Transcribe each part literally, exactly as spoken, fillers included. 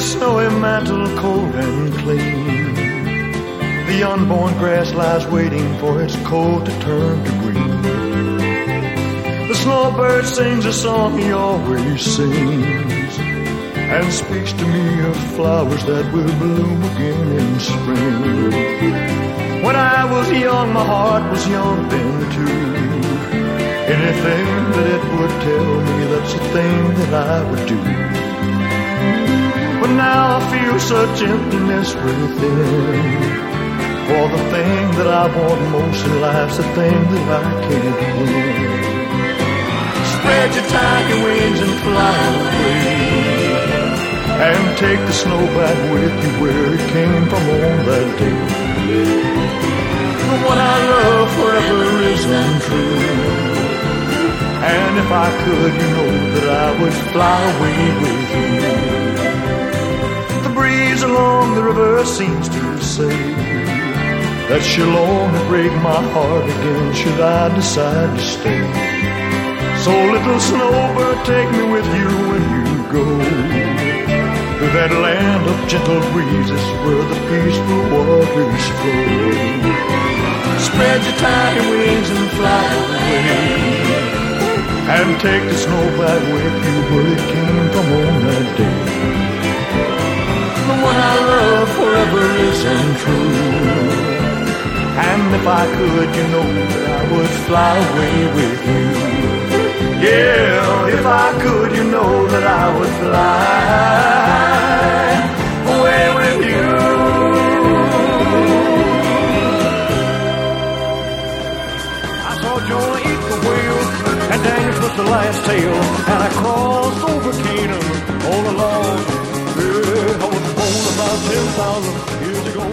snowy mantle cold and clean. The unborn grass lies waiting for its coat to turn to green. The snowbird sings a song he always sings, and speaks to me of flowers that will bloom again in spring. When I was young, my heart was young then too. Anything that it would tell me, that's the thing that I would do. But now I feel such emptiness within, for the thing that I want most in life's the thing that I can't win. Spread your tiny wings and fly away, and take the snow back with you where it came from on that day. The one I love forever is untrue, and if I could, you know that I would fly away with you. The breeze along the river seems to say that she'll only break my heart again should I decide to stay. So little snowbird, take me with you when you go to that land of gentle breezes where the peaceful waters flow. Spread your tiny wings and fly away, and take the snow back with you where it came from on that day. The one I love forever is untrue, and if I could, you know that I would fly away with you. Yeah, if I could, you know that I would fly away with you. I saw Jonah eat the whale, and Daniel took the last tail, and I crossed over Canaan all along. Yeah, I was born about ten thousand years ago.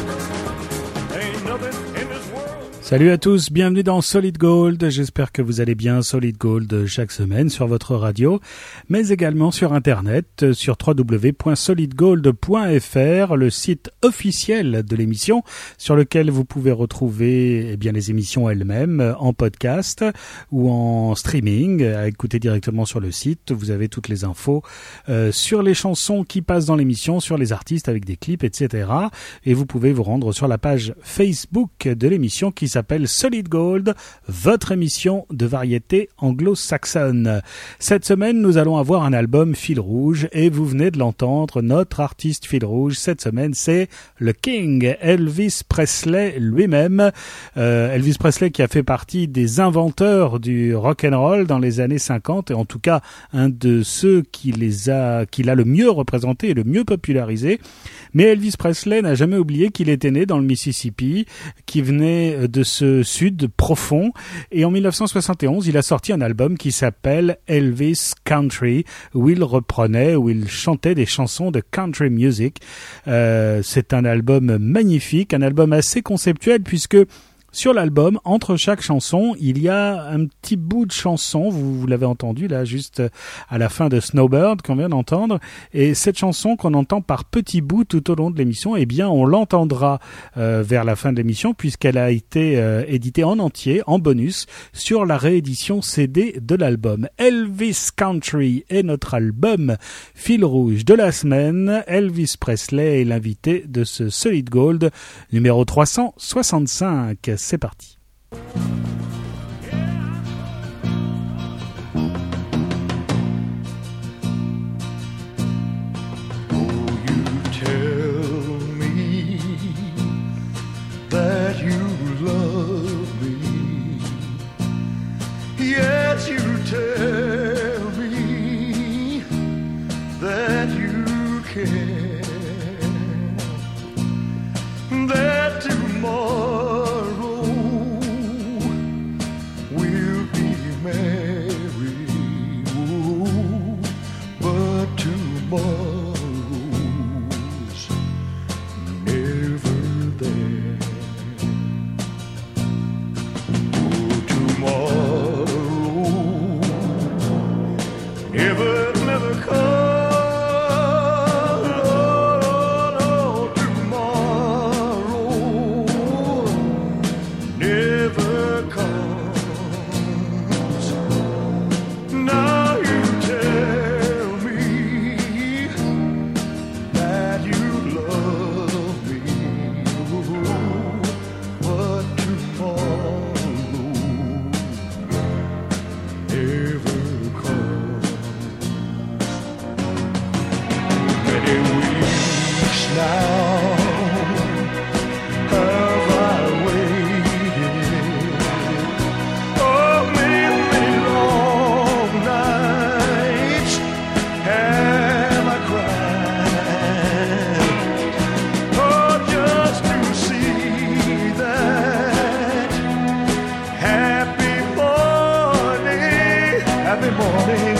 Ain't nothing in this world. Salut à tous, bienvenue dans Solid Gold, j'espère que vous allez bien. Solid Gold chaque semaine sur votre radio, mais également sur internet, sur w w w point solid gold point f r, le site officiel de l'émission, sur lequel vous pouvez retrouver eh bien, les émissions elles-mêmes en podcast ou en streaming, à écouter directement sur le site. Vous avez toutes les infos euh, sur les chansons qui passent dans l'émission, sur les artistes avec des clips, et cetera. Et vous pouvez vous rendre sur la page Facebook de l'émission qui s'appelle Solid Gold, votre émission de variété anglo-saxonne. Cette semaine, nous allons avoir un album fil rouge et vous venez de l'entendre, notre artiste fil rouge cette semaine, c'est le King, Elvis Presley lui-même. Euh, Elvis Presley qui a fait partie des inventeurs du rock'n'roll dans les années cinquante et en tout cas un de ceux qui les a, qui l'a le mieux représenté et le mieux popularisé. Mais Elvis Presley n'a jamais oublié qu'il était né dans le Mississippi, qui venait de ce sud profond. Et en dix-neuf cent soixante et onze, il a sorti un album qui s'appelle Elvis Country, où il reprenait, où il chantait des chansons de country music. Euh, c'est un album magnifique, un album assez conceptuel puisque sur l'album, entre chaque chanson, il y a un petit bout de chanson, vous, vous l'avez entendu là juste à la fin de Snowbird qu'on vient d'entendre, et cette chanson qu'on entend par petits bouts tout au long de l'émission, eh bien on l'entendra euh, vers la fin de l'émission puisqu'elle a été euh, éditée en entier, en bonus, sur la réédition C D de l'album. Elvis Country est notre album fil rouge de la semaine. Elvis Presley est l'invité de ce Solid Gold numéro trois cent soixante-cinq. C'est parti. many weeks now have I waited. Oh, many, many long nights have I cried. Oh, just to see that happy morning, happy morning.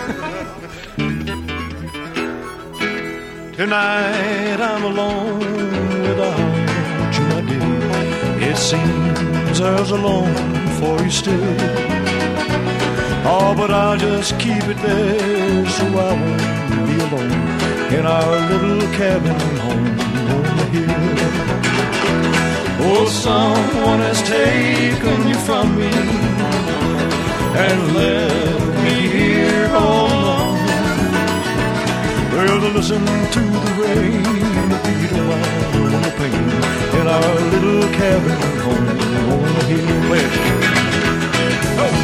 Tonight I'm alone without you, my dear. It seems there's a longing for you still. Oh, but I'll just keep it there so I won't be alone in our little cabin home on the hill. Oh, someone has taken you from me and left me here all alone. Well, to listen to the rain, the beat of wind and the pain in our little cabin home on the hill. Play it. Oh.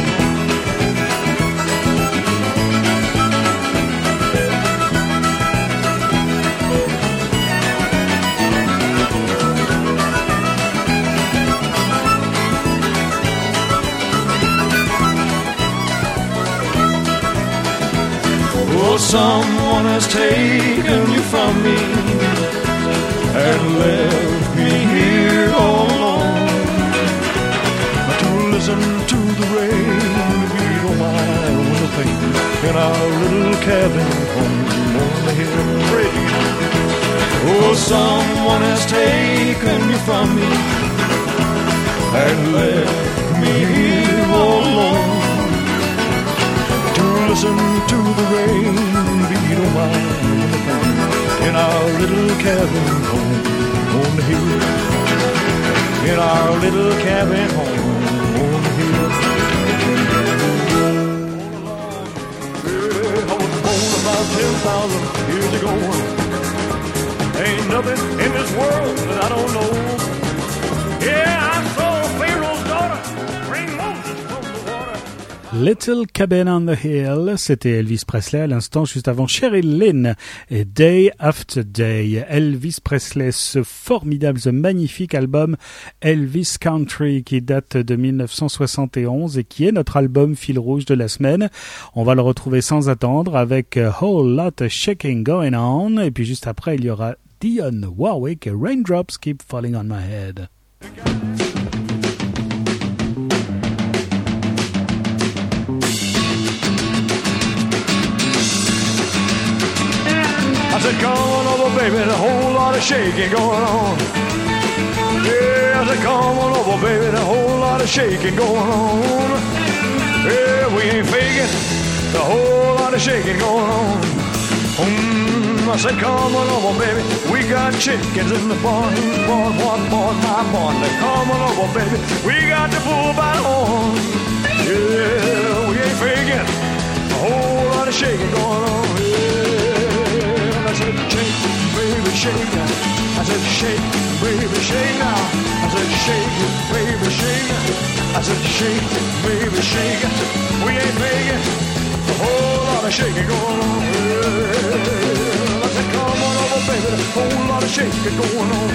Oh, someone has taken you from me and left me here all alone. To listen to the rain, the beat of my window pane in our little cabin home on the hill. Oh, someone has taken you from me and left me here all alone. Listen to the rain beat on my window in our little cabin home on the hill. In our little cabin home on the hill. Yeah, I was born about ten thousand years ago. Ain't nothing in this world that I don't know. Yeah, I saw Pharaoh's daughter bring Moses from the water. Little Cabin on the Hill, c'était Elvis Presley à l'instant, juste avant Cheryl Lynn et Day After Day. Elvis Presley, ce formidable, ce magnifique album Elvis Country qui date de dix-neuf cent soixante et onze et qui est notre album fil rouge de la semaine. On va le retrouver sans attendre avec A Whole Lot of Shaking Going On et puis juste après il y aura Dionne Warwick et Raindrops Keep Falling on My Head. I said, come on over, baby, there's a whole lot of shaking going on. Yeah, I said, come on over, baby, there's a whole lot of shaking going on. Yeah, we ain't faking, there's a whole lot of shaking going on. Mm, I said, come on over, baby, we got chickens in the barn. Barn, one barn, my barn. They come on over, baby, we got the bull by the horn. Yeah, we ain't faking, a whole lot of shaking going on. Yeah. I said, shake, baby, shake now. I said, shake, baby, shake now. I said, shake, baby, shake now. I said, shake, baby, shake. We ain't faking, a whole lot of shaking going on. Yeah. I said, come on over, baby, a whole lot of shaking going on.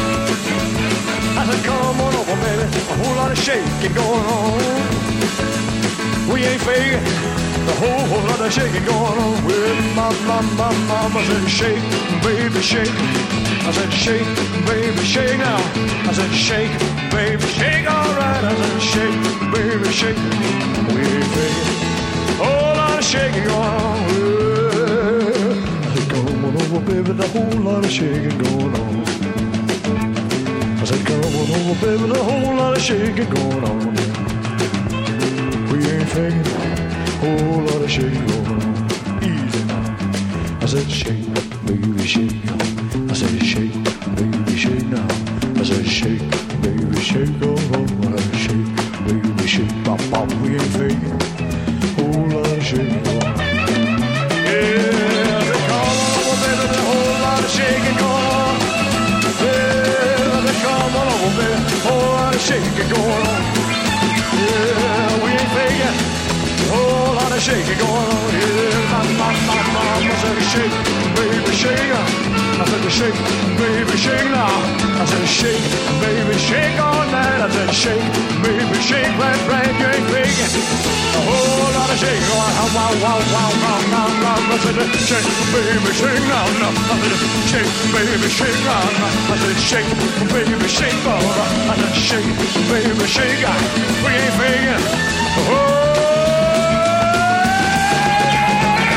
I said, come on over, baby, a whole lot of shaking going on. We ain't faking, a whole, whole lot of shaking going on. With my, my, my, mama said, shake, baby, shake. I said, shake, baby, shake now. I said, shake, baby, shake, all right. I said, shake, baby, shake. We ain't faking, a whole lot of shaking going on. Yeah. I said, come on over, baby, the whole lot of shaking going on. I said, come on over, baby, the whole lot of shaking going on. We ain't faking, whole lot of shaking going on. Easy now. I said shake, baby, shake. I said shake, baby, shake now. I said shake, baby, shake. Oh, oh, I said shake, baby, shake. Bop, bop, we ain't faking, whole lot of shaking going on. Yeah, I said come on over, baby, the whole lot of shaking going on. Yeah, I said come on over, baby, whole lot of shaking going on. Yeah, we ain't faking, a whole lot of shaking going on. Yeah, my, my, my, mama said shake, baby, shake. I said shake, baby, shake now. I said shake, baby, shake all night. I said shake, baby, shake right, right. You ain't faking, a whole lot of shaking going on. Wow, wow, wow, wow, wow, wow. I said shake, baby, shake now. No, I said shake, baby, shake now. I said shake, baby, shake all right. I said shake, baby, shake. We ain't faking, oh.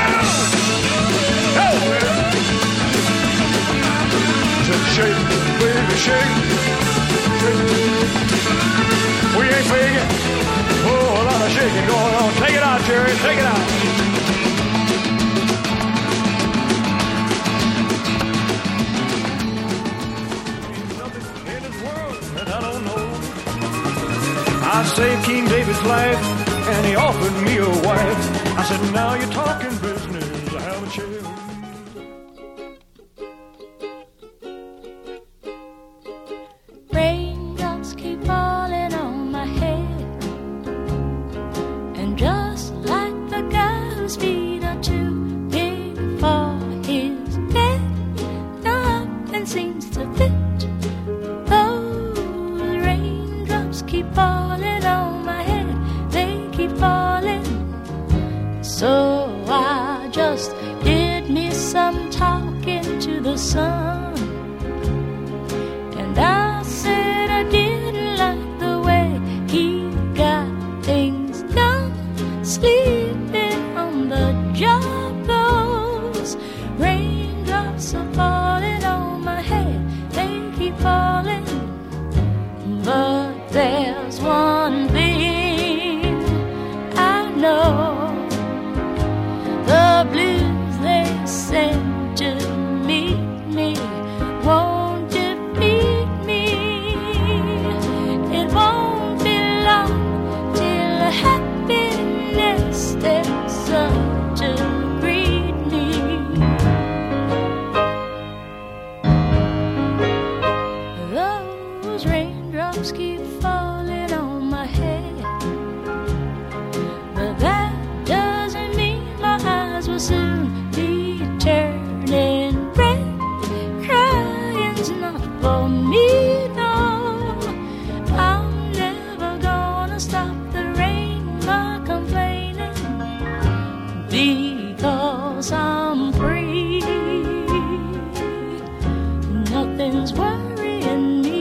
Jerry, take it out. I saved King David's life, and he offered me a wife. I said, now you're talking business, haven't you? Raindrops keep falling on my head, and just like the guy whose feet are too big for his bed, nothing seems to fit. Those raindrops keep falling on my head, they keep falling. So I just did me some talking to the sun, and I said I didn't like the way he got things done. Sleeping on the job, those raindrops are falling on my head, they keep falling. But there's one thing I know, the blues they sent to meet me won't defeat me. It won't be long till happiness steps up to greet me. Those raindrops keep falling on my head, but that doesn't mean my eyes will soon be turning red. Crying's not for me, no. I'm never gonna stop the rain by complaining, because I'm free. Nothing's worrying me.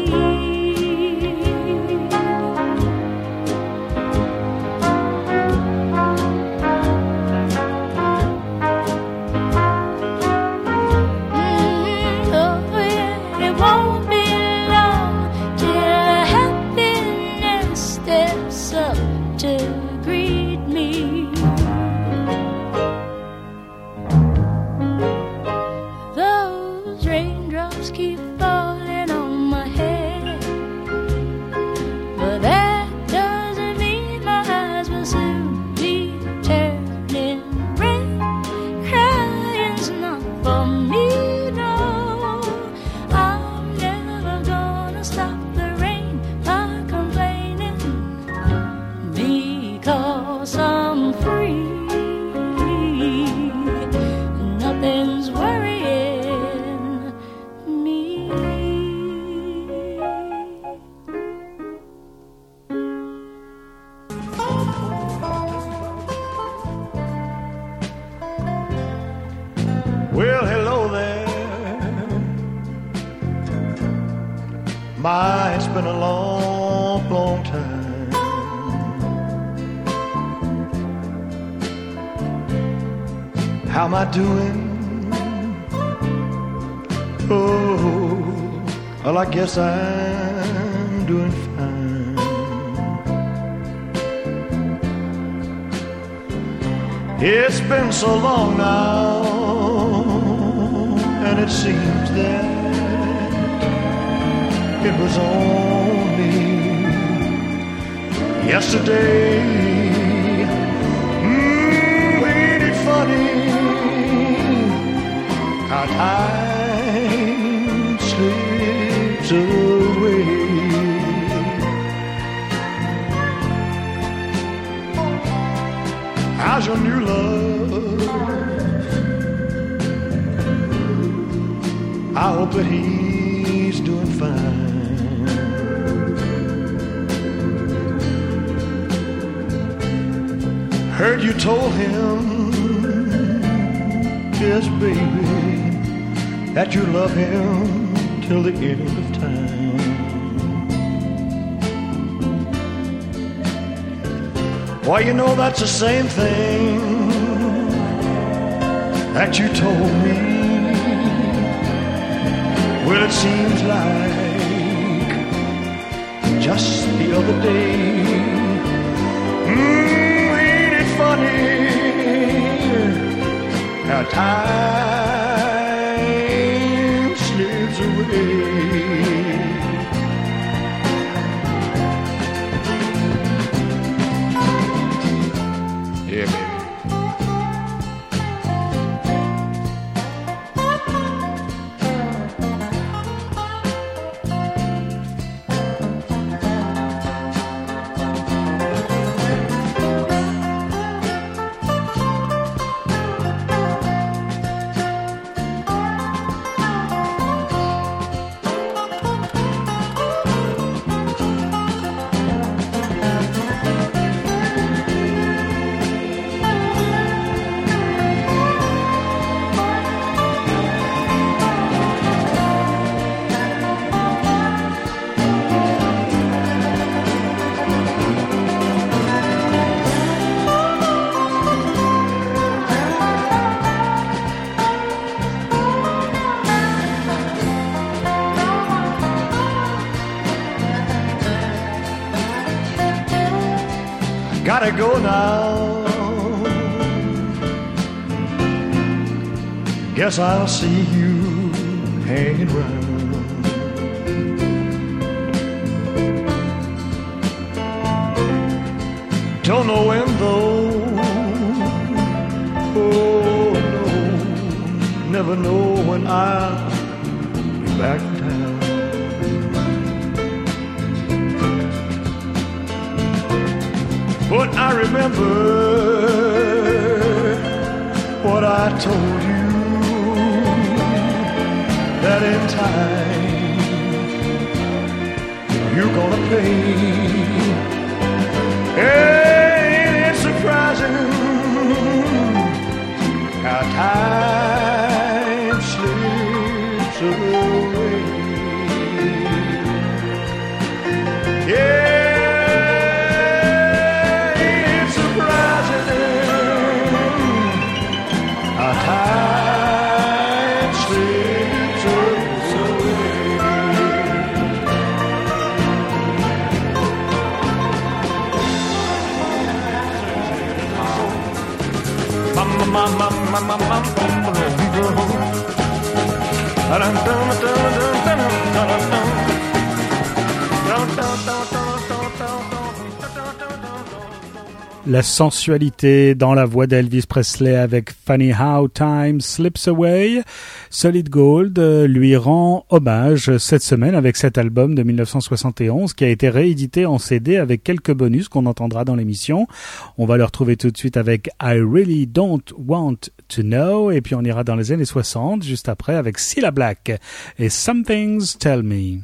Mm, oh yeah, it won't be long till happiness steps up to greet me. Those raindrops keep falling on my head, but that doesn't mean my eyes will soon be turning red. Crying's not for me, no. I'm never gonna stop the rain by complaining, because I'm free. Nothing's worrying me. Well, hello there. My, it's been a long, long time. How am I doing? Oh, well, I guess I'm doing fine. It's been so long now, and it seems that it was only yesterday. Mm, ain't it funny how time slips away? How's your new love? I hope that he's doing fine. Heard you told him, yes, baby, that you love him till the end of time. Why, you know that's the same thing that you told me. Well, it seems like just the other day. Mm, ain't it funny how time slips away. Yeah, baby. Gotta go now. Guess I'll see you hanging round. Don't know when though. Oh no, never know when I'll be back in town. But I remember what I told you, that in time you're gonna pay. Ain't it surprising how time slips away? Yeah. La sensualité dans la voix d'Elvis Presley avec Funny How Time Slips Away. Solid Gold lui rend hommage cette semaine avec cet album de dix-neuf cent soixante et onze qui a été réédité en C D avec quelques bonus qu'on entendra dans l'émission. On va le retrouver tout de suite avec I Really Don't Want to Know et puis on ira dans les années soixante juste après avec Cilla Black et Some Things Tell Me.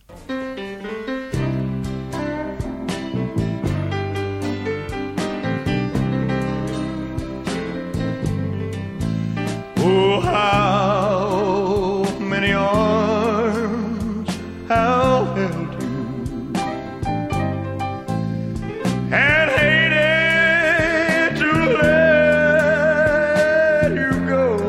Oh, how many arms have held you and hated to let you go.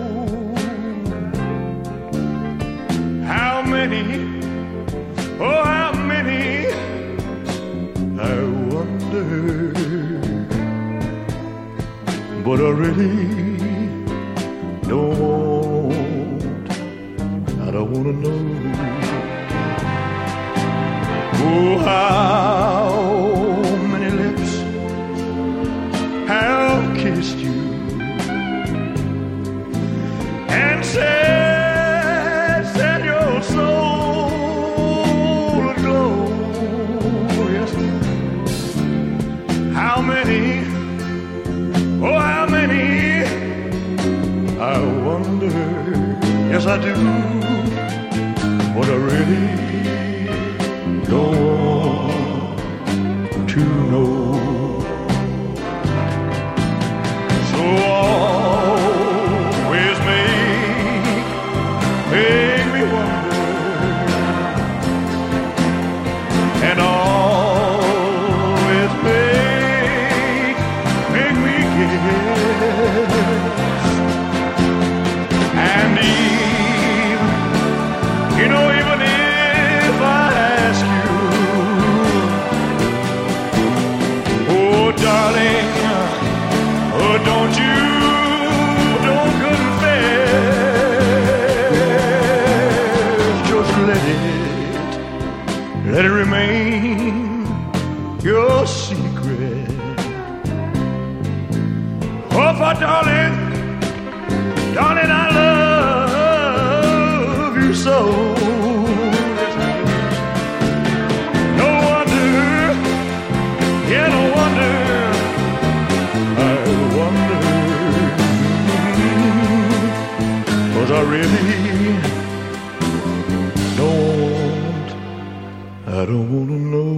How many, oh, how many, I wonder, but I really don't want, I don't wanna know. Oh, how many lips have kissed you and said, set your soul aglow. Yes. How many, oh, how many, I wonder, yes I do, what I really don't want to know. So always make, make me wonder, and always make, make me guess. And even, you know, even if Oh, for darling, darling, I love you so. No wonder, yeah, no wonder, I wonder, 'cause I really don't, I don't wanna know.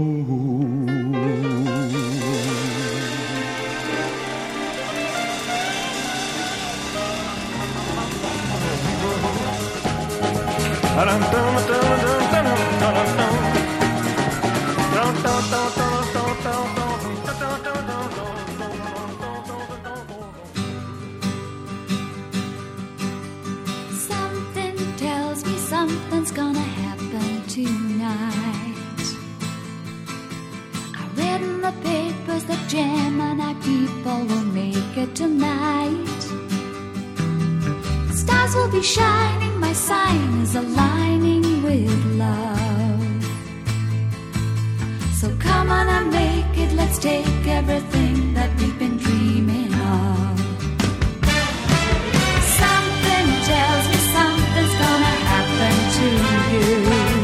Something tells me something's gonna happen tonight. I read in the papers that Gemini people will make it tonight. Stars will be shining, my sign is aligning with love. So come on and make it, let's take everything that we've been dreaming of. Something tells me something's gonna happen to you.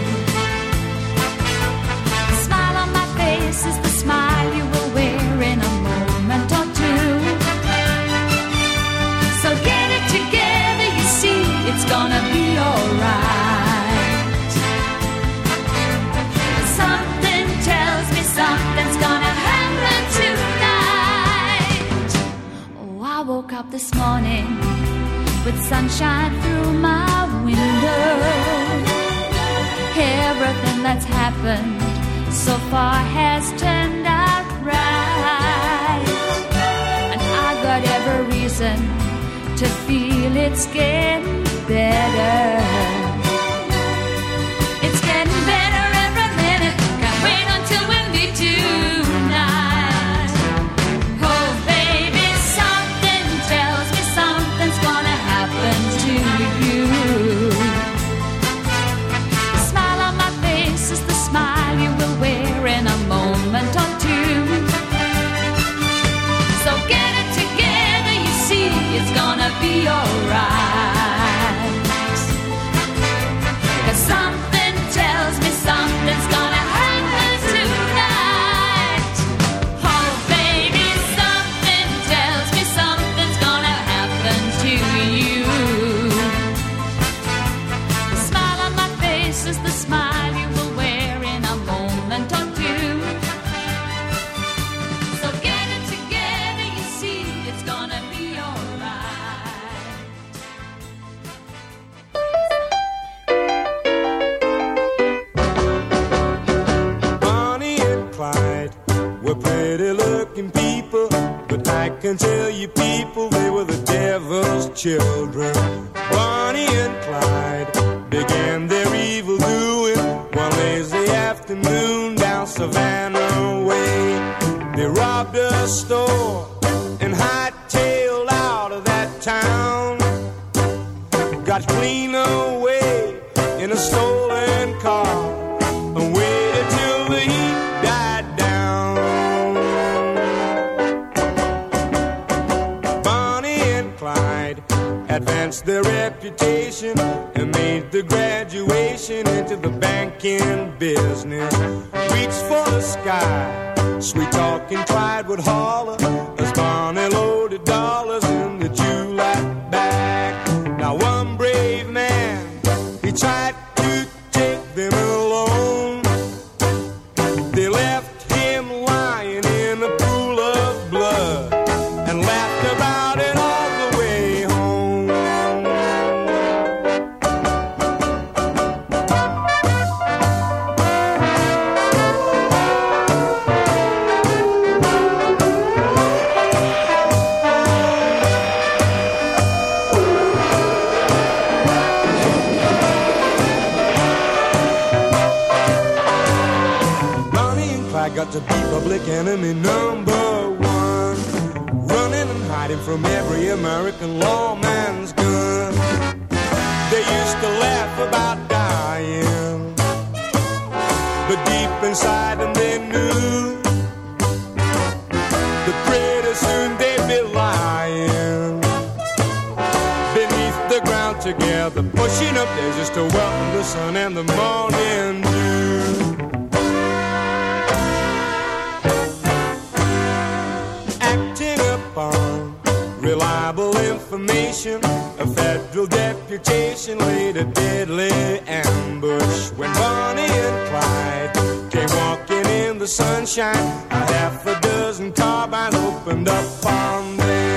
The smile on my face is the smile you will wear in a moment or two. So get it together, you see, it's gonna be alright. Something tells me something's gonna happen tonight. Oh, I woke up this morning with sunshine through my window. Everything that's happened so far has turned out right. And I got every reason to feel it's getting better. It's getting better every minute. Can't wait until we meet tonight. Oh baby, something tells me something's gonna happen to you. The smile on my face is the smile you will wear in a moment or two. So get it together, you see, it's gonna be alright. 'Cause something tells me something's gonna happen tonight. Oh baby, something tells me something's gonna happen to you. The smile on my face is the smile you will wear in a moment or two. So get it together, you see, it's gonna be alright. Bonnie and Clyde were pretty looking people, but I can tell you people, they were the devil's children. Bonnie and Clyde began their evil doing one lazy afternoon down Savannah Way. They robbed a store and hightailed out of that town. Got clean away in a stolen car and waited till the heat died down. Bonnie and Clyde advanced their reputation and made the graduation into the banking business. Reached for the sky, sweet talking Clyde would holler as Bonnie loaded dollars in the July bag. Now one brave man, he tried to take them alone. They left him lying in a pool of blood and laughed about it all the way home. Got to be public enemy number one, running and hiding from every American lawman's gun. They used to laugh about dying, but deep inside them they knew that pretty soon they'd be lying. nothing pushing up, there's just a welcome to sun and the morning dew. Acting upon reliable information, a federal deputation laid a deadly ambush. When Bonnie and Clyde came walking in the sunshine, a half a dozen carbines opened up on them.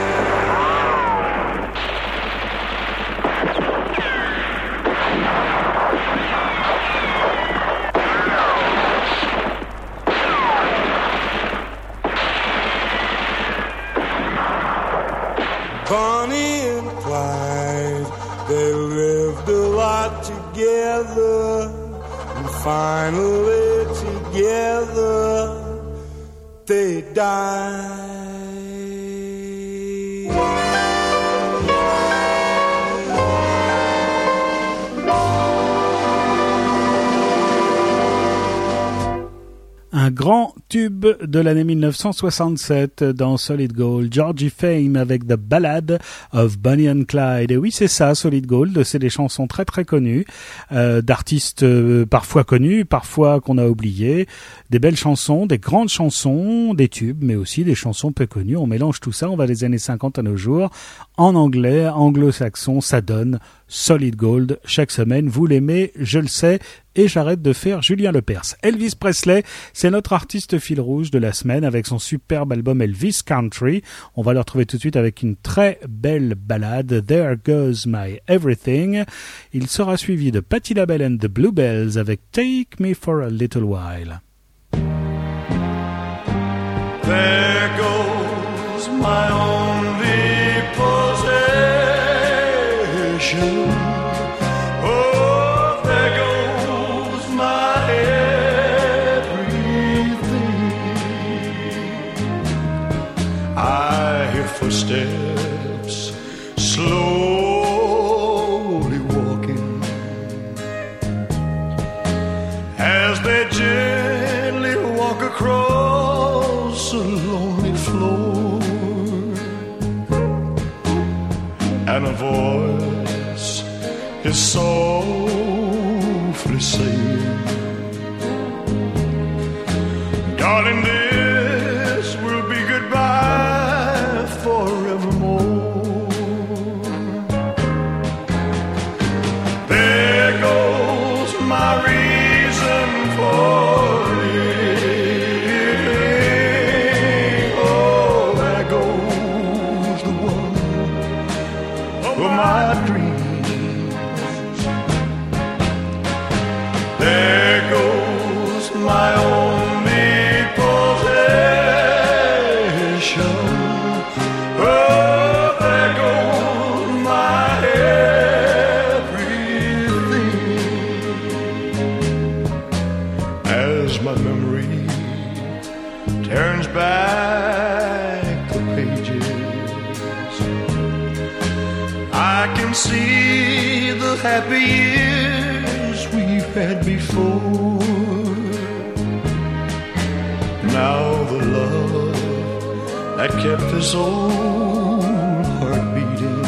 Bonnie and Clyde, they lived a lot together, and finally together they died. Un grand tube de l'année mille neuf cent soixante-sept dans Solid Gold, Georgie Fame avec The Ballad of Bonnie and Clyde. Et oui, c'est ça, Solid Gold, c'est des chansons très très connues, euh, d'artistes euh, parfois connus, parfois qu'on a oubliés, des belles chansons, des grandes chansons, des tubes, mais aussi des chansons peu connues. On mélange tout ça, on va des années cinquante à nos jours, en anglais, anglo-saxon, ça donne Solid Gold chaque semaine. Vous l'aimez, je le sais, et j'arrête de faire Julien Lepers. Elvis Presley, c'est notre artiste fil rouge de la semaine avec son superbe album Elvis Country. On va le retrouver tout de suite avec une très belle ballade, There Goes My Everything. Il sera suivi de Patti LaBelle and the Bluebells avec Take Me for a Little While. There goes my only possession. Oh, there goes my everything. I hear footsteps slowly walking as they gently walk across a lonely floor, and a voice is softly saying, darling, this will be goodbye forevermore. There goes my reason for living. Oh, there goes the one of my dreams. There goes my only possession. Oh, there goes my everything. As my memory turns back the pages, I can see the happy years we've had before. Now the love that kept this old heart beating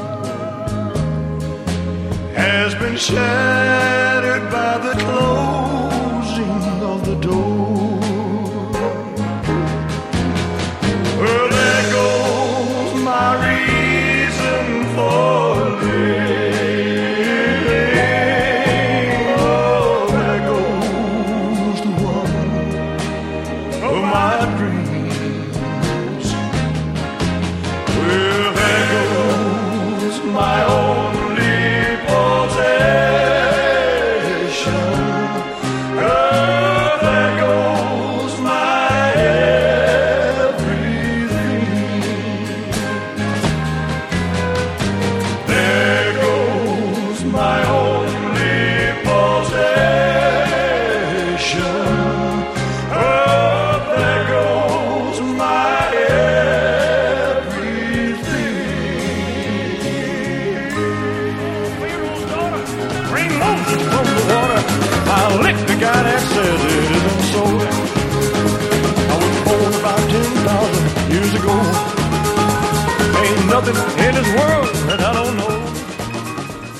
has been shattered by the closing of the door. Well, there goes my reason for living. Oh, there goes the one of my dreams. Well, there goes my only possession. Oh, there goes my everything. There goes my only possession. Oh, there goes my everything. Bring Moses from the water. I licked the guy that says it isn't so. I was born about ten thousand years ago. Ain't nothing in this world that I don't know.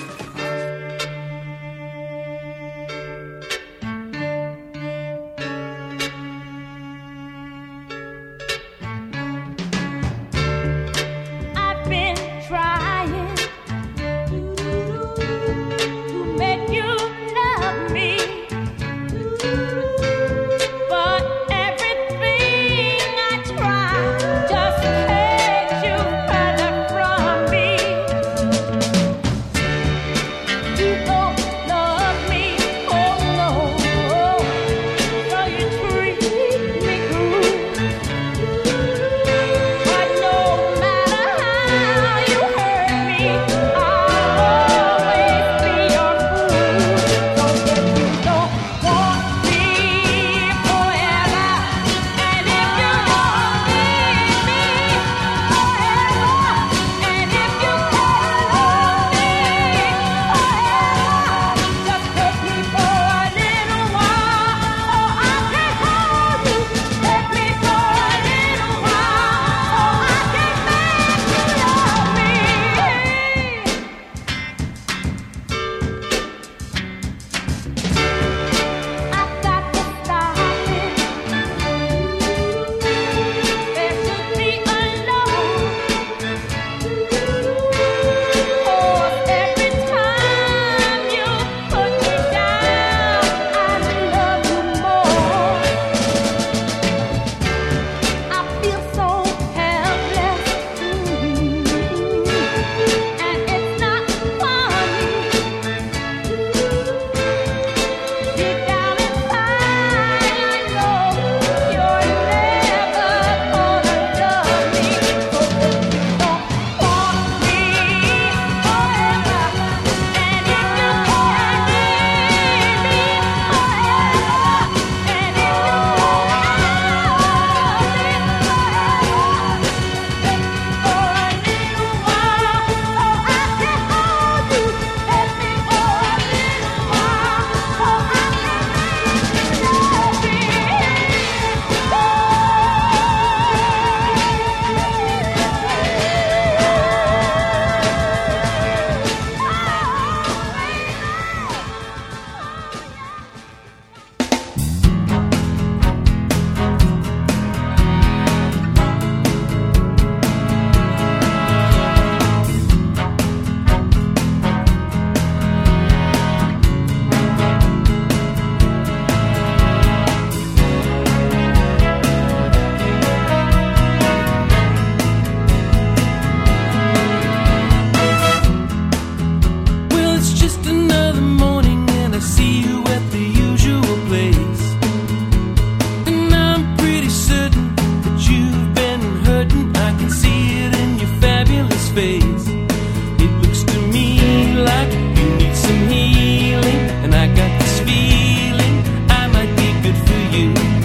can see it in your fabulous face. It looks to me like you need some healing, and I got this feeling I might be good for you.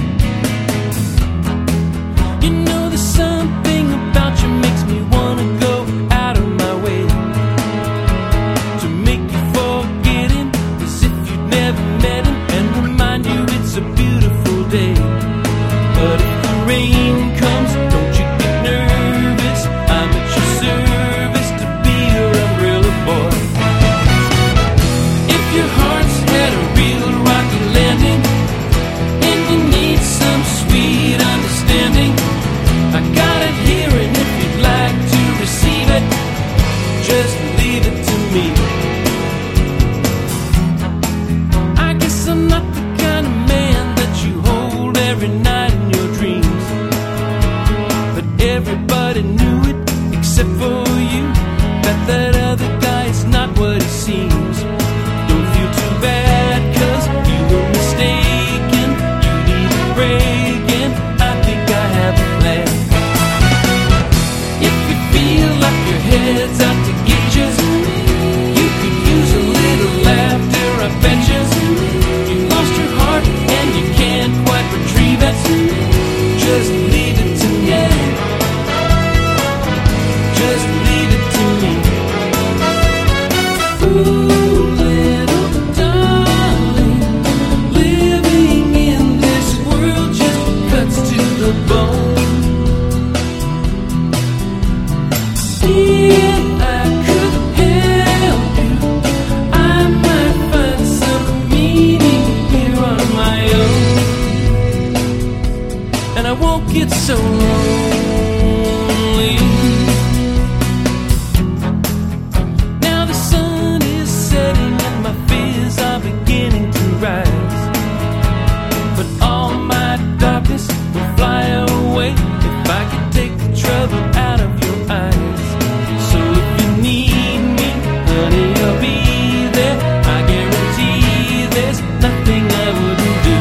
You know there's something about you makes me wanna go out of my way to make you forget him as if you'd never met him, and remind you it's a beautiful day. But if the rain comes, don't you get nervous, I'm at your service to be your umbrella boy. If your heart's had a real rocky landing and you need some sweet understanding, I got it here, and if you'd like to receive it, just leave it to me. I guess I'm not the kind of man that you hold every night in your dreams, but everybody knew it except for you, that that other guy is not what he seems. Don't feel too bad, cause you were mistaken. You need a break, and I think I have a plan. If you feel like your head's out to get you, you could use a little laughter, I bet you. You lost your heart and you can't quite retrieve it. Just leave it to me. Just leave it to me. Ooh, little darling, living in this world just cuts to the bone. If I could help you, I might find some meaning here on my own, and I won't get so lonely. Now the sun is setting and my fears are beginning to rise, but all my darkness will fly away if I could take the trouble out of your eyes. So if you need me, honey, I'll be there. I guarantee there's nothing I wouldn't do.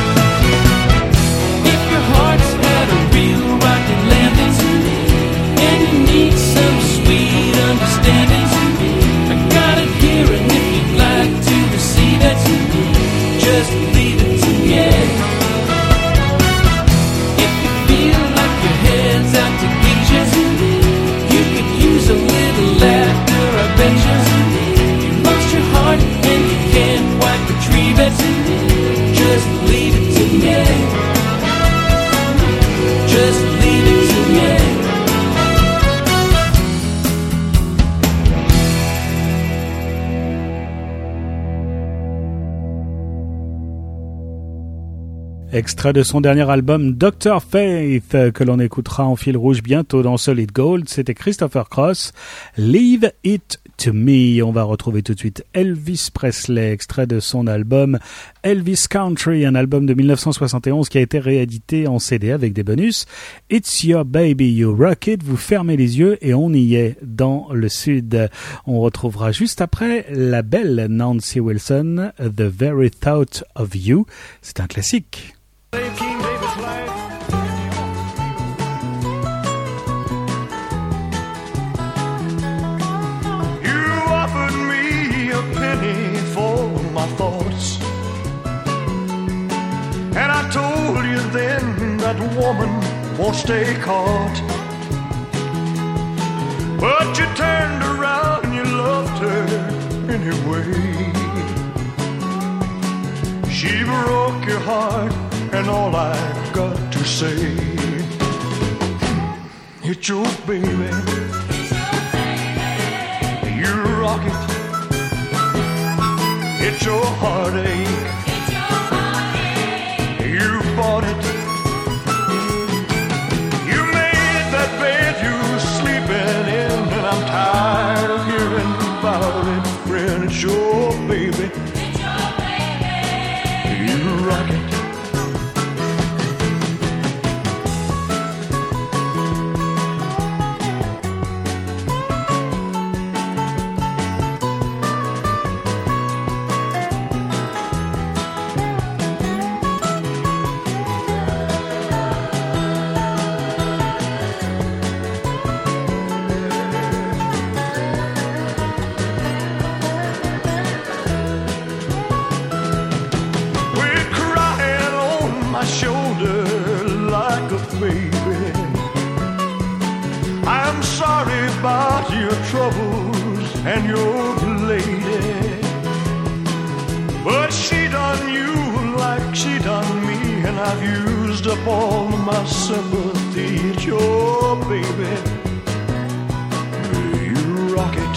If your heart's had a real rocky landing and you need some sweet understanding, I got it here, and if you'd like to receive it, just leave it to me. If you feel like your head's out to get you, you could use a little laughter, I bet you. You lost your heart and you can't quite retrieve it. Just leave it to me. Just leave it to me. Extrait de son dernier album docteur Faith, que l'on écoutera en fil rouge bientôt dans Solid Gold. C'était Christopher Cross, Leave It to Me. On va retrouver tout de suite Elvis Presley, extrait de son album Elvis Country, un album de dix-neuf cent soixante et onze qui a été réédité en C D avec des bonus. It's Your Baby, You Rock It. Vous fermez les yeux et on y est dans le sud. On retrouvera juste après la belle Nancy Wilson, The Very Thought of You. C'est un classique. King David's life. You offered me a penny for my thoughts, and I told you then that woman won't stay caught. But you turned around and you loved her anyway. She broke your heart, and all I got to say, it's your baby, it's your baby. You rock it, it's your heartache, it's your heartache. You bought it, you made that bed you were sleeping in, and I'm tired of hearing about it, friend. It's your baby, it's your baby. You rock it. about your troubles and your lady, but she done you like she done me, and I've used up all my sympathy. It's your baby, you rock it.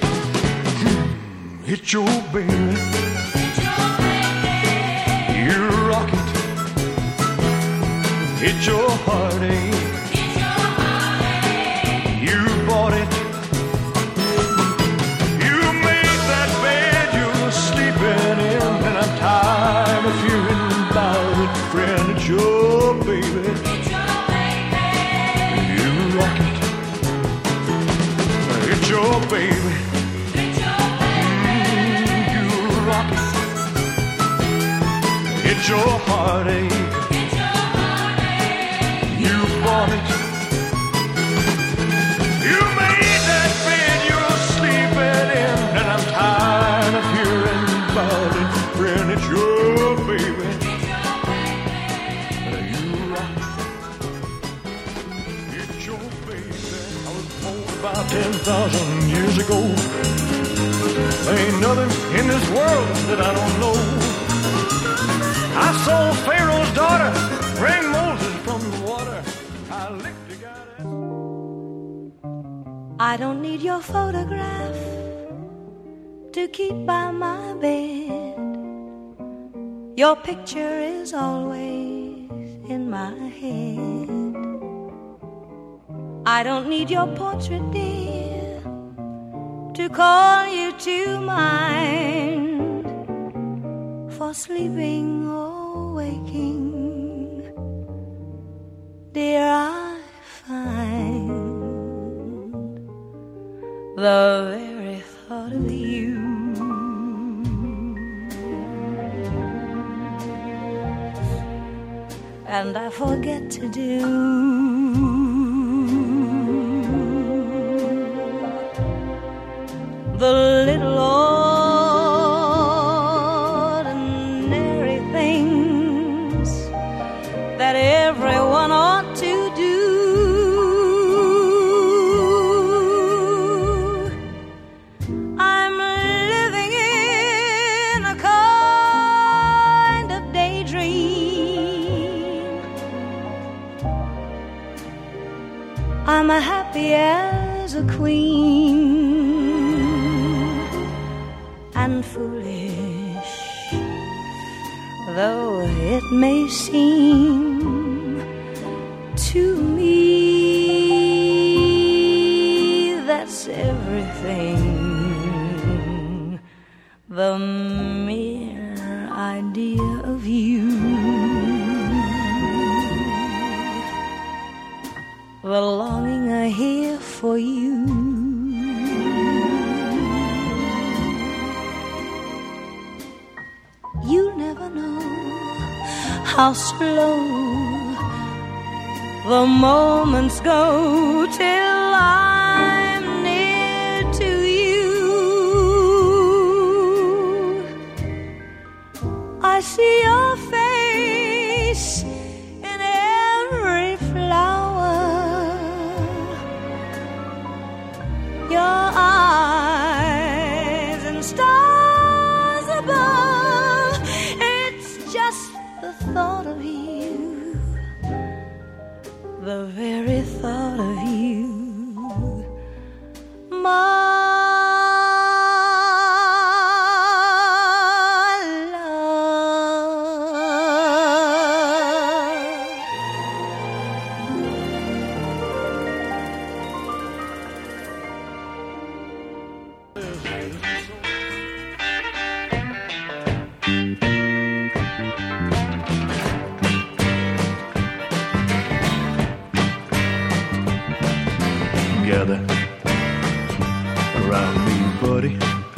It's your baby, It's your baby. you rock it. It's your heartache, It's your heartache. you bought it. You made that bed you're sleeping in, and I'm tired of hearing about it, friend. It's your baby, It's your baby. you rock it. It's your baby, It's your baby. you rock it. It's your heartache, It's your heartache. you bought it. You made that bed you're sleeping in, and I'm tired of hearing about it, friend. It's your baby, It's your baby. you rock it. It's your baby. I was born about ten thousand years ago. There ain't nothing in this world that I don't know. I saw Pharaoh's daughter bring Moses from the water. I licked the guy that... I don't need your photograph to keep by my bed. Your picture is always in my head. I don't need your portrait, dear, to call you to mind. For sleeping or waking, dear, I find the very thought of you and I forget to do the little ordinary things that everyone ought to do. I'm living in a kind of daydream. I'm as happy as a queen and foolish though it may seem to me. That's everything. The mere idea of you, the longing I hear for you. You never know how slow the moments go till I'm near to you. I see your face in every flower, your eyes and stars above. It's just the thought of you, the very thought of you, my Gather around me, buddy.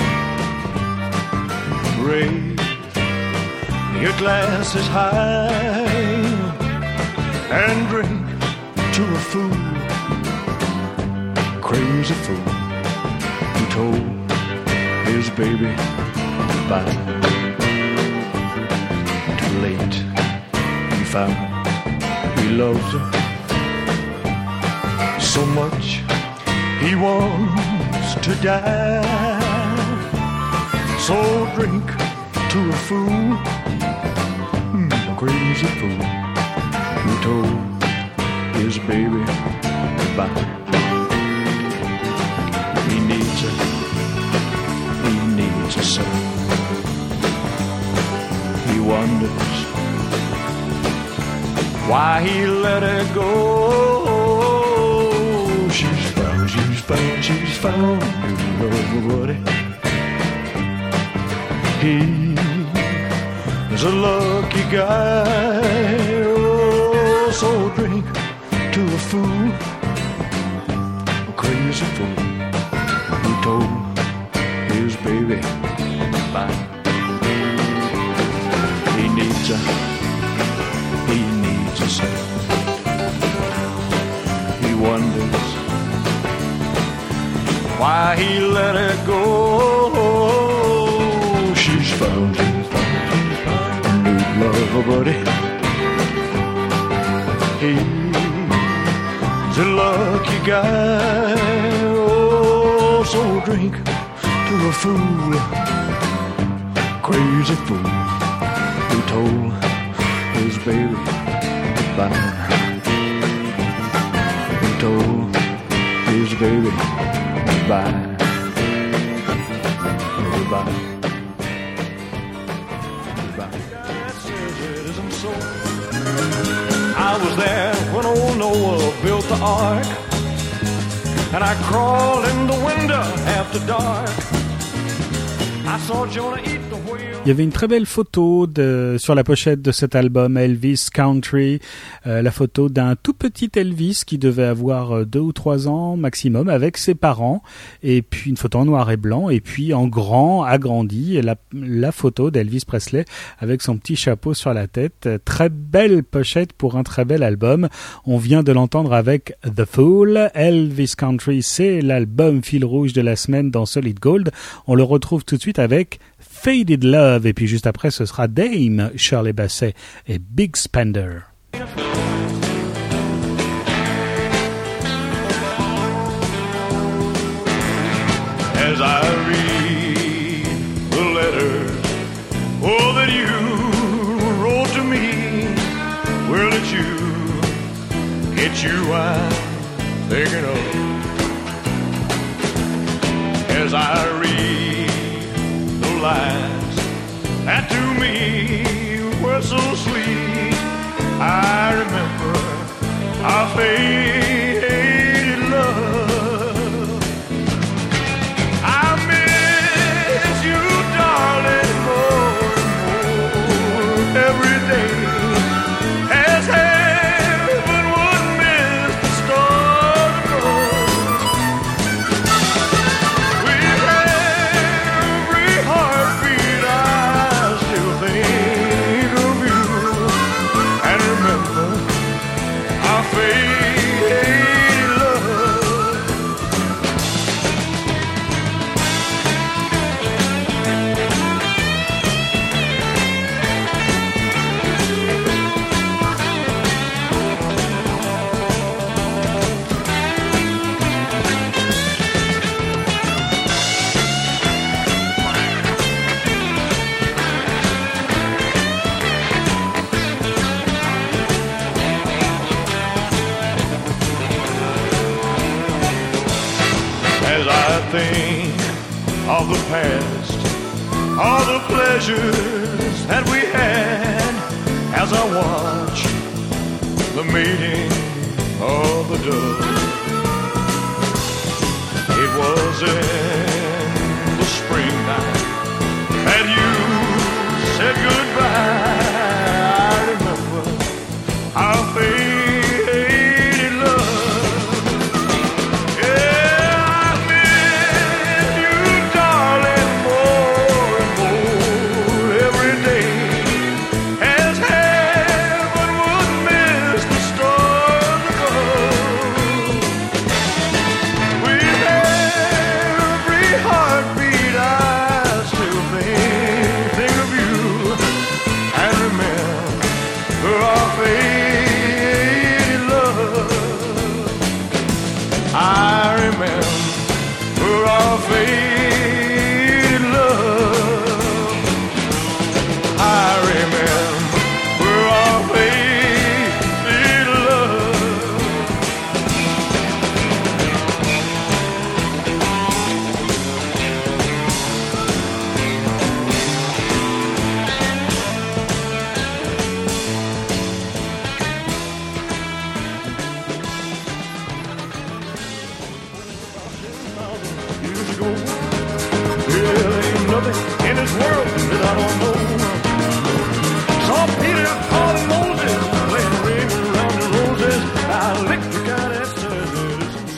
Raise your glasses high and drink to a fool, crazy fool who told his baby goodbye. Too late, he found he loves her so much. He he wants to die. So drink to a fool, mm, a crazy fool who told his baby goodbye. He needs her, he needs a son. He wonders why he let her go. She's found, she's found, she's found a new lover, buddy. He is a lucky guy. Oh, so drink to a fool, a crazy fool who told his baby bye. He needs a, he needs a son. He wonders why he let her go. She's found, she's found, she's found a new lover, buddy. He's a lucky guy. Oh, so drink to a fool, crazy fool who told his baby goodbye. Who told his baby goodbye. Goodbye. I was there when old Noah built the ark, and I crawled in the window after dark. I saw Jonah eat the whale. Il y avait une très belle photo de, sur la pochette de cet album Elvis Country, euh, la photo d'un tout petit Elvis qui devait avoir deux ou trois ans maximum avec ses parents, et puis une photo en noir et blanc, et puis en grand, agrandi, la, la photo d'Elvis Presley avec son petit chapeau sur la tête. Très belle pochette pour un très bel album. On vient de l'entendre avec The Fool. Elvis Country, c'est l'album fil rouge de la semaine dans Solid Gold. On le retrouve tout de suite avec Faded Love, et puis juste après ce sera Dame, Shirley Bassey et Big Spender. As I read the letters, oh, that you wrote to me, well, it's you, it's you I'm thinking of. As I read lines that to me were so sweet, I remember our faded love. I miss you, darling, more and more every day, as heaven would miss the stars above. With every heartbeat I still think of you, and remember our faded love. As I think of the past, all the pleasures that we had, as I watch the mating of the dove. It was in the spring night that you said goodbye. I remember our faded love. Yeah, I miss you, darling, more and more every day, as heaven would miss the stars above. With every heartbeat I still think, think of you, and remember our faded love. I remember for our faded love. I remember for our faded love. Years ago, there ain't nothing in this world that I don't know. Saw Peter, Paul, and Moses playing a ring around the roses. I licked the guy that said that isn't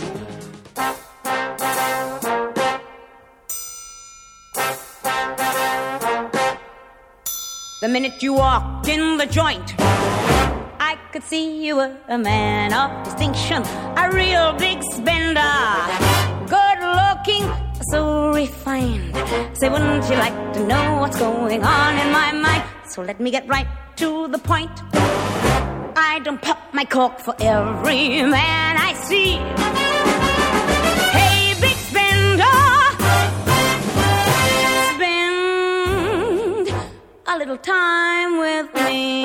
so. The minute you walked in the joint, I could see you were a man of distinction, a real big spender, good looking, so refined. Say, wouldn't you like to know what's going on in my mind? So let me get right to the point. I don't pop my cork for every man I see. Hey, big spender, spend a little time with me.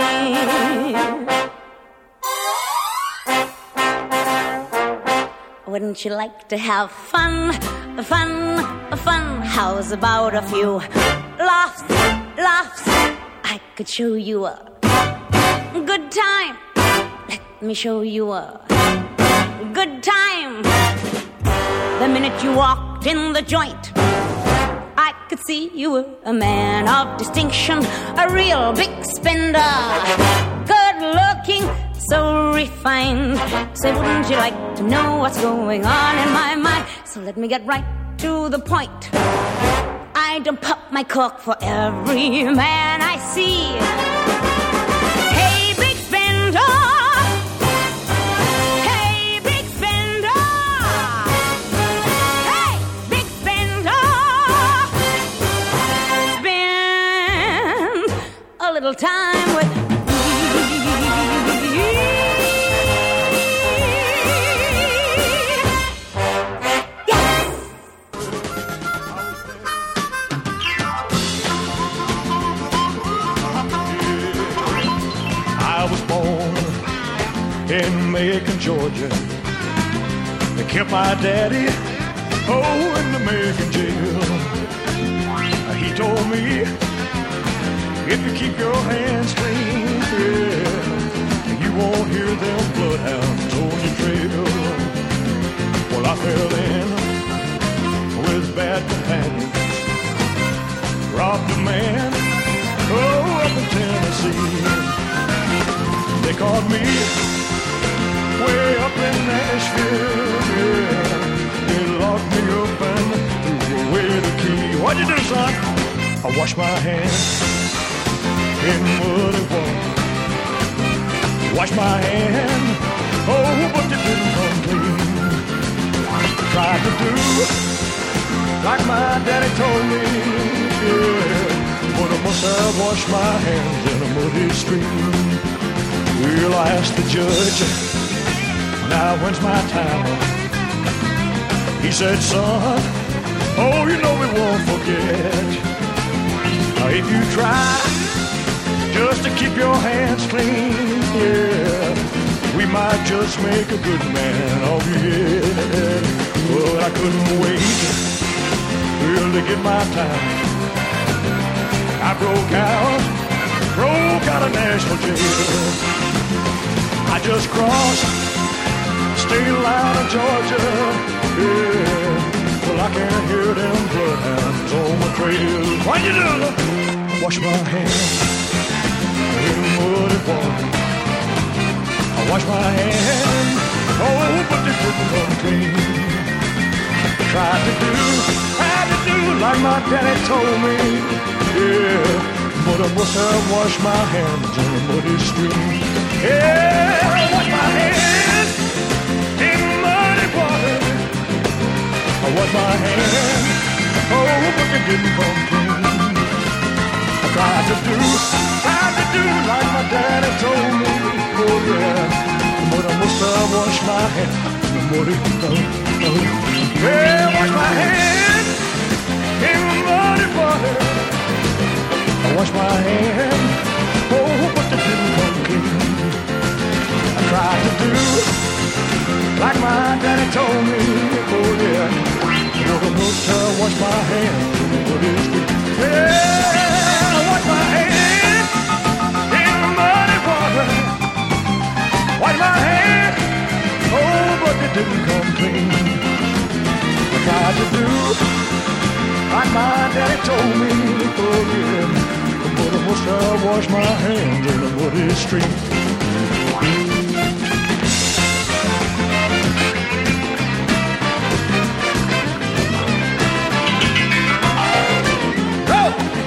Wouldn't you like to have fun, fun, fun? How's about a few laughs, laughs? I could show you a good time. Let me show you a good time. The minute you walked in the joint, I could see you were a man of distinction, a real big spender, good looking, so refined. Say, wouldn't you like to know what's going on in my mind? So let me get right to the point. I don't pop my cork for every man I see. Hey, big spender. Hey, big spender. Hey, big spender. Spend a little time with in Macon, Georgia. They kept my daddy, oh, in the Macon jail. He told me, if you keep your hands clean, yeah, you won't hear them bloodhounds on your trail. Well, I fell in with bad companions, robbed a man, oh, up in Tennessee. They caught me way up in Nashville, yeah. They locked me up and threw away the key. What'd you do, son? I washed my hands in muddy water. Washed my hand, oh, but it didn't come clean. Tried to do like my daddy told me, yeah, but I must have washed my hands in a muddy stream. Well, I asked the judge, now when's my time? He said, son, oh, you know we won't forget. Now if you try just to keep your hands clean, yeah, we might just make a good man of your head. Well, I couldn't wait, well, to get my time. I broke out, broke out of national jail. I just crossed state line of Georgia, yeah. Well, I can't hear them bloodhounds on my trail. What you do? Wash my hands in muddy water. I wash my hands, oh, but they didn't come clean. Tried to do, tried to do like my daddy told me, yeah. But I must have washed my hands in a muddy stream. Yeah, I wash my hands in muddy water. I wash my hands, oh, but they didn't come clean. I tried to do, tried to do like my daddy told me, oh yeah. But I must have washed my hands in the muddy water. Yeah, wash my hands. my hand. Oh, but they didn't come clean. I tried to do like my daddy told me. Oh yeah, well, the motor wash my hand, but it's good. Yeah, wash my hand in the muddy water. Wash my hand. Oh, but they didn't come clean. I tried to do like my daddy told me, oh yeah, but I must have washed my hands in the muddy street. Go!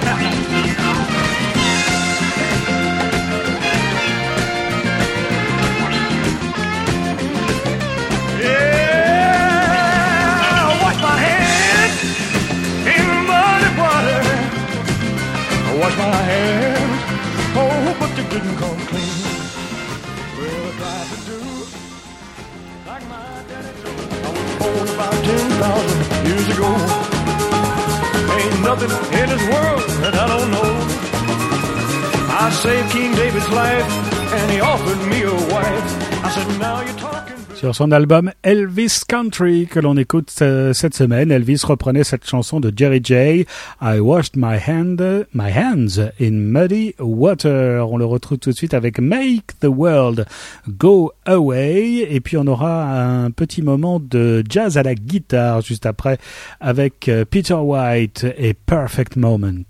Yeah, wash my hands in the muddy water. I wash my hands, oh, but they didn't come clean. Well, I tried to do like my daddy told me. I was born about ten thousand years ago. Ain't nothing in this world that I don't know. I saved King David's life, and he offered me a wife. I said, now you're talking. Sur son album Elvis Country que l'on écoute euh, cette semaine, Elvis reprenait cette chanson de Jerry J. I washed my hand, my hands in muddy water. On le retrouve tout de suite avec Make the World Go Away. Et puis on aura un petit moment de jazz à la guitare juste après avec euh, Peter White et Perfect Moment.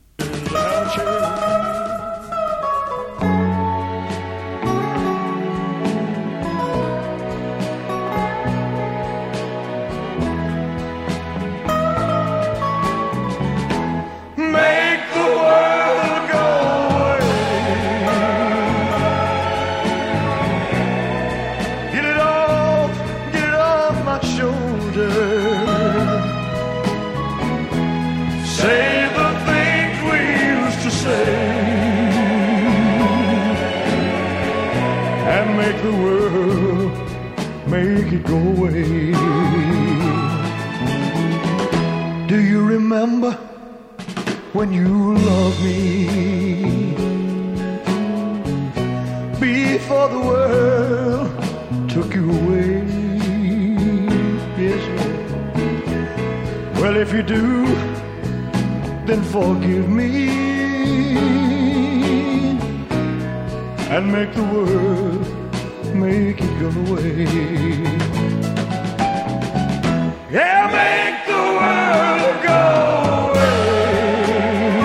The world, make it go away. Do you remember when you loved me? Before the world took you away. Yes, well, if you do, then forgive me and make the world, make it go away. Yeah, make the world go away.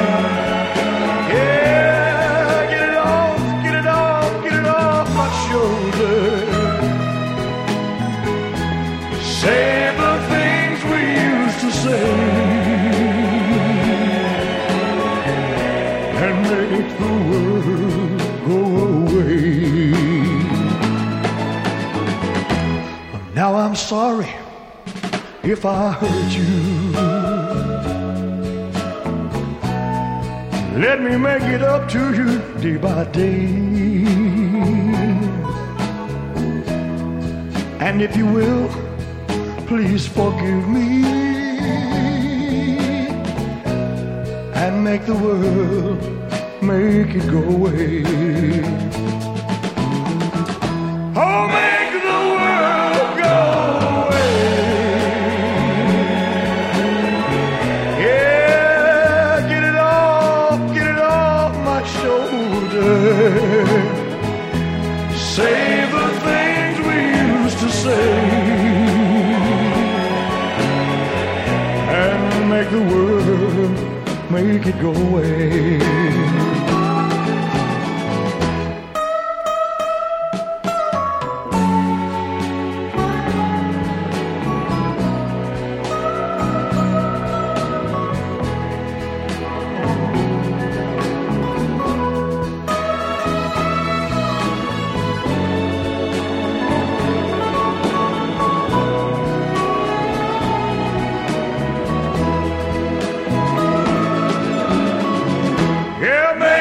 Yeah, get it off, get it off, get it off my shoulder. Say the things we used to say and make the world go away. Now I'm sorry if I hurt you. Let me make it up to you day by day. And if you will, please forgive me and make the world, make it go away. Oh, make the world go away. Yeah, get it off, get it off my shoulder. Say the things we used to say and make the world, make it go away. Yeah, man.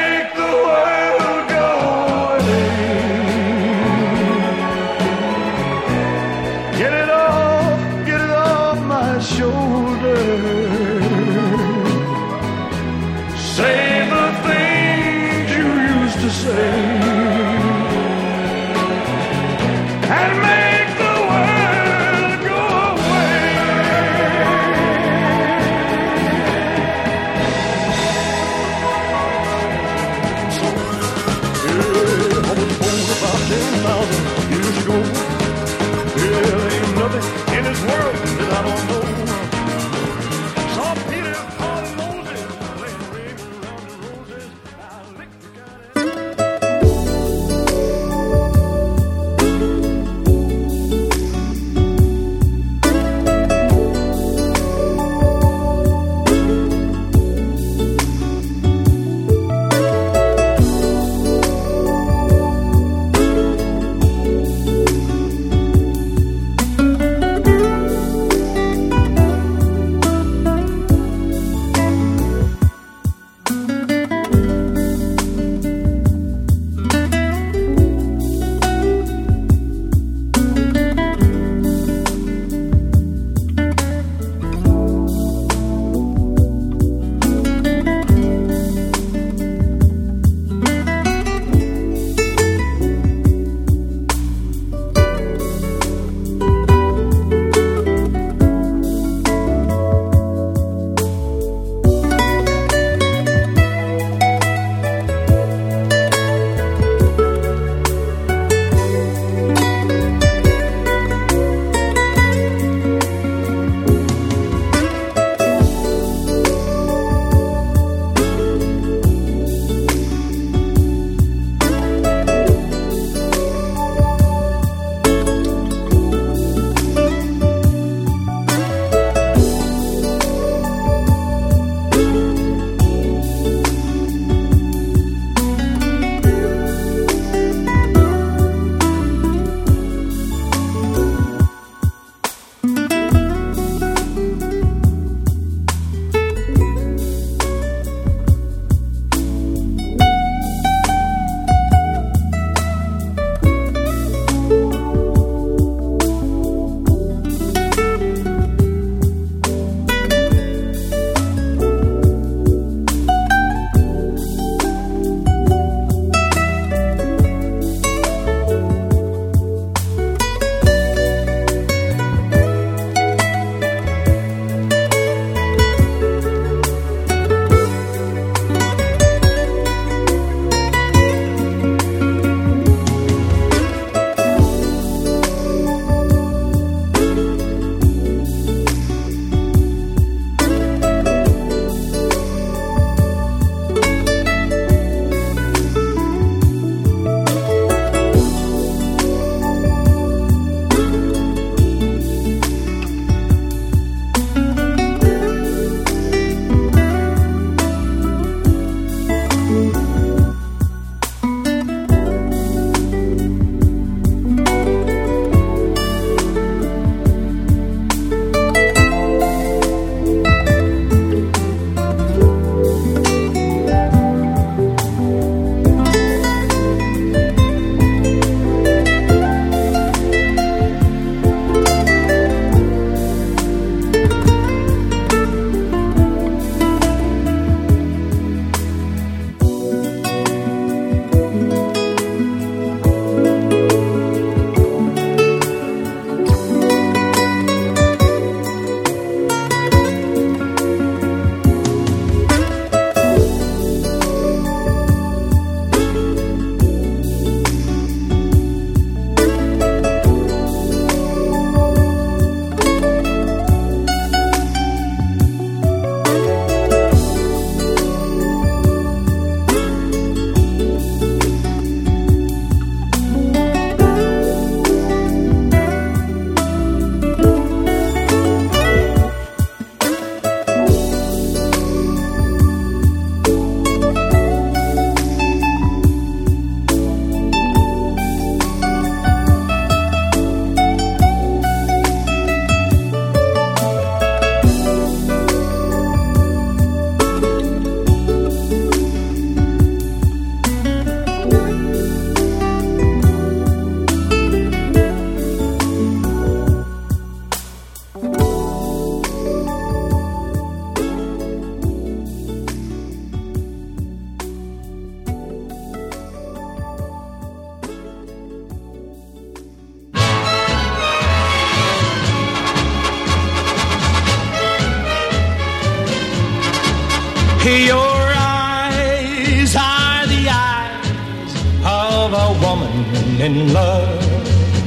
Your eyes are the eyes of a woman in love,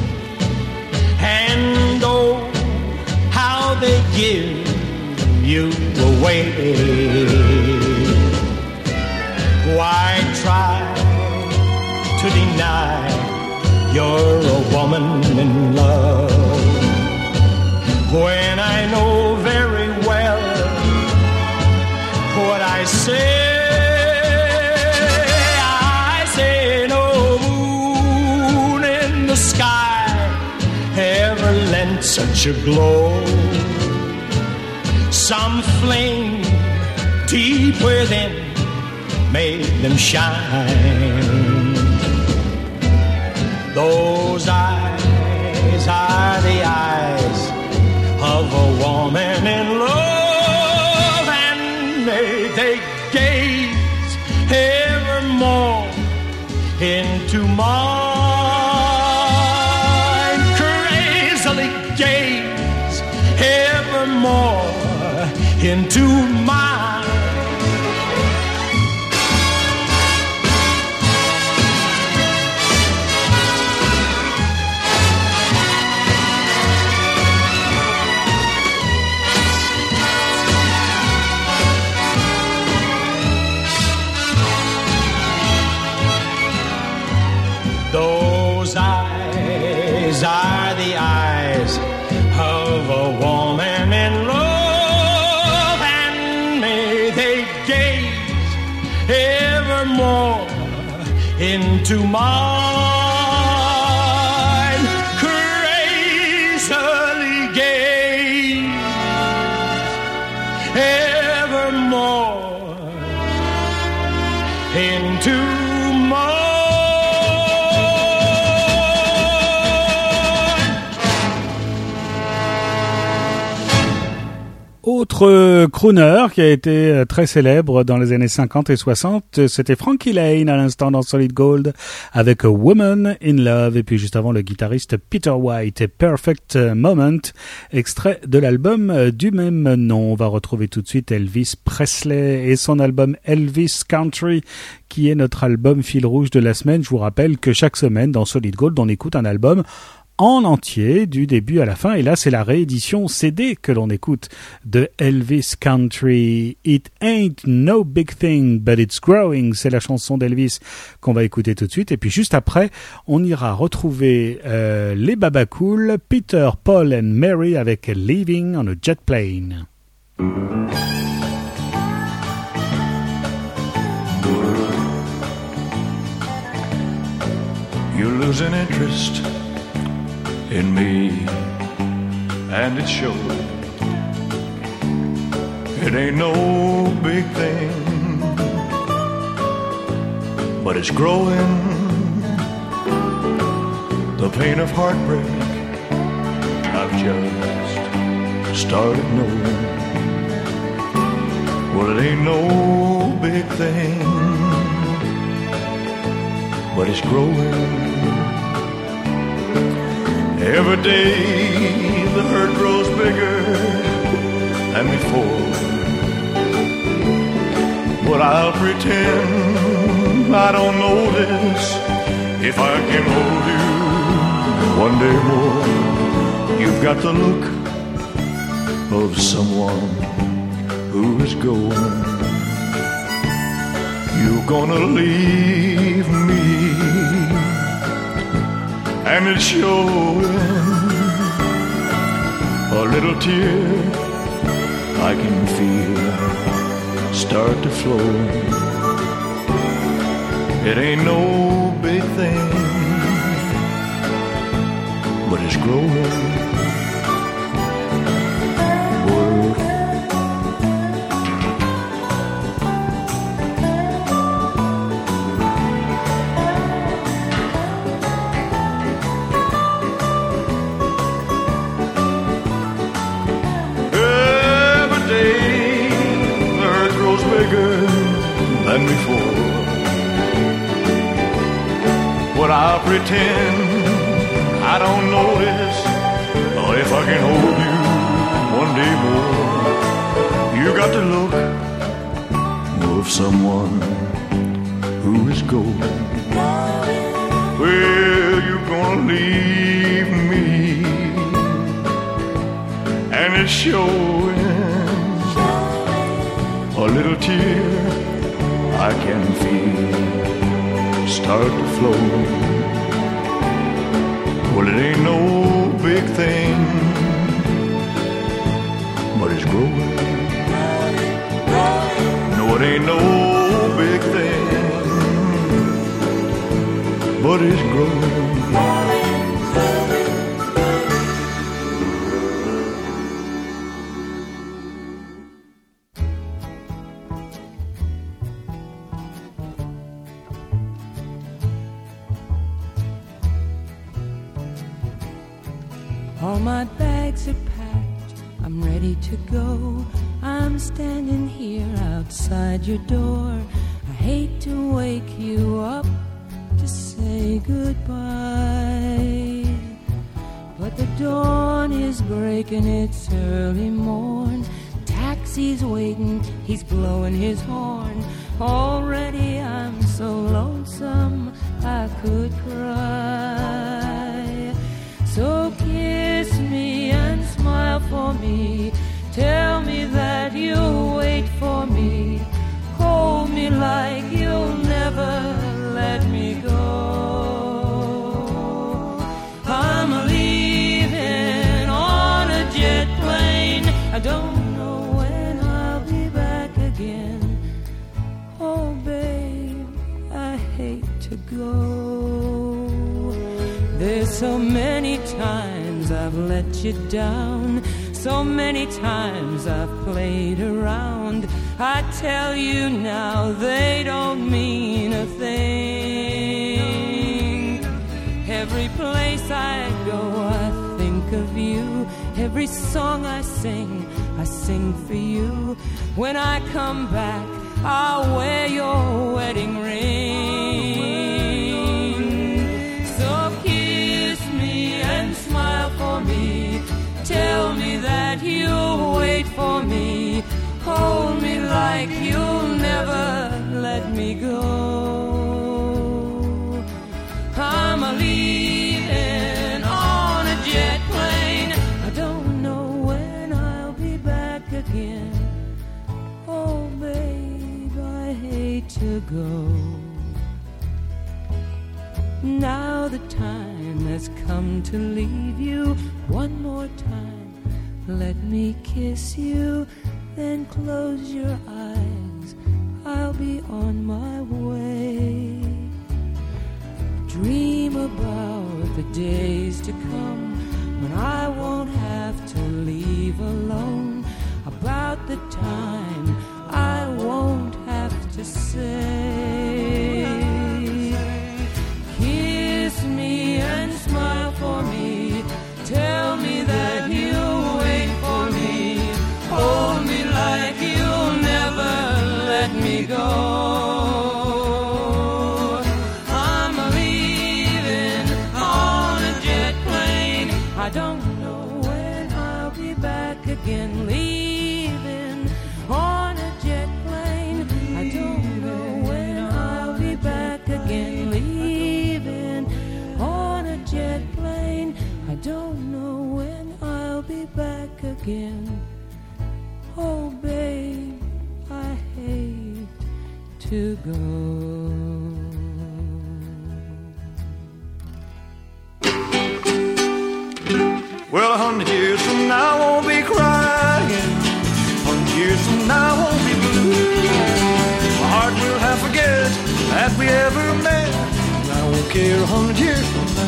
and oh, how they give you away. Why try to deny you're a woman in love when I know very well what I say? I say no moon in the sky ever lent such a glow. Some flame deep within made them shine. Those eyes are the eyes of a woman in love, and may they gaze evermore into mine, crazily gaze evermore into mine. Those eyes are the eyes of a woman in love, and may they gaze evermore into mine, crazily gaze evermore into mine. Autre crooner qui a été très célèbre dans les années cinquante et soixante, c'était Frankie Laine à l'instant dans Solid Gold avec A Woman in Love, et puis juste avant le guitariste Peter White et Perfect Moment, extrait de l'album du même nom. On va retrouver tout de suite Elvis Presley et son album Elvis Country, qui est notre album fil rouge de la semaine. Je vous rappelle que chaque semaine dans Solid Gold, on écoute un album en entier, du début à la fin, et là c'est la réédition C D que l'on écoute de Elvis Country. It ain't no big thing, but it's growing, c'est la chanson d'Elvis qu'on va écouter tout de suite, et puis juste après, on ira retrouver euh, les Baba Cool, Peter, Paul and Mary avec Leaving on a Jet Plane. You lose an interest in me, and it shows. It ain't no big thing, but it's growing. The pain of heartbreak I've just started knowing. Well, it ain't no big thing, but it's growing. Every day the hurt grows bigger than before, but I'll pretend I don't notice if I can hold you one day more. You've got the look of someone who is going. You're gonna leave me, and it's showing. A little tear I can feel start to flow. It ain't no big thing, but it's growing. Word. Than before, but I'll pretend I don't notice. Oh, if I can hold you one day more. You got the look of someone who is going. Well, you're gonna leave me, and it's showing. A little tear I can feel start to flow. Well, it ain't no big thing, but it's growing. No, it ain't no big thing, but it's growing. All my bags are packed, I'm ready to go. I'm standing here outside your door. I hate to wake you up to say goodbye, but the dawn is breaking, it's early morn. Taxi's waiting, he's blowing his horn. Already I'm so lonesome I could cry. So kiss me and smile for me. Tell me that you'll wait for me. Hold me like you'll never let me go. I'm leaving on a jet plane. I don't know when I'll be back again. Oh, babe, I hate to go. There's so many times I've let you down. So many times I've played around. I tell you now they don't mean a thing. Every place I go I think of you. Every song I sing, I sing for you. When I come back, I'll wear your wedding ring. So kiss me and smile for me. Tell me that you'll wait for me. Hold me like you'll never let me go. I'm a leaving on a jet plane. I don't know when I'll be back again. Oh, babe, I hate to go. Now the time has come to leave you. One more time, let me kiss you. Then close your eyes, I'll be on my way. Dream about the days to come when I won't have to leave alone. About the time I won't have to say. Kiss me and smile for me. Tell me that you'll wait for me. Hold me like you'll never let me go. I'm leaving on a jet plane. I don't know when I'll be back again. Leaving on a jet plane. I don't know when I'll be back again. Leaving on a jet plane. I don't know when I'll be back again. Oh, babe, I hate to go. Well, a hundred years from now I won't be crying. A hundred years from now I won't be blue. My heart will have forget that we ever met. And I won't care a hundred years from now.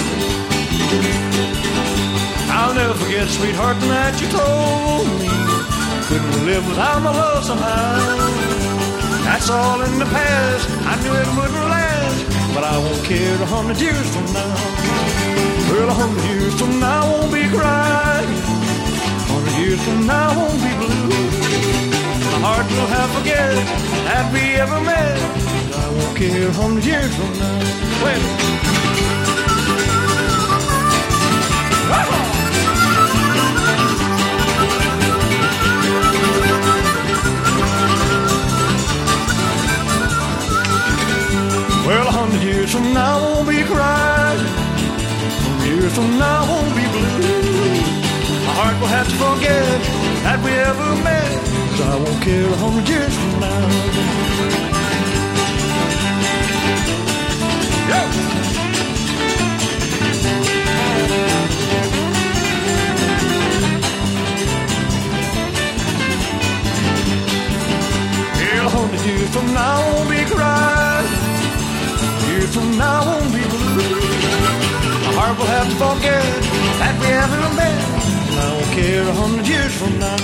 I'll never forget, sweetheart, the night you told me couldn't live without my love somehow. That's all in the past, I knew it wouldn't last, but I won't care a hundred years from now. Well, a hundred years from now I won't be crying. A hundred years from now I won't be blue. My heart will have forget that we ever met, but I won't care a hundred years from now. Wait. years from now won't be crying. Years from now won't be blue. My heart will have to forget that we ever met, 'cause I won't care a hundred years from now. Yeah. Yeah, a hundred years from now won't be crying. Years from now won't be blue. My heart will have to forget that we ever met, and I don't care a hundred years from now.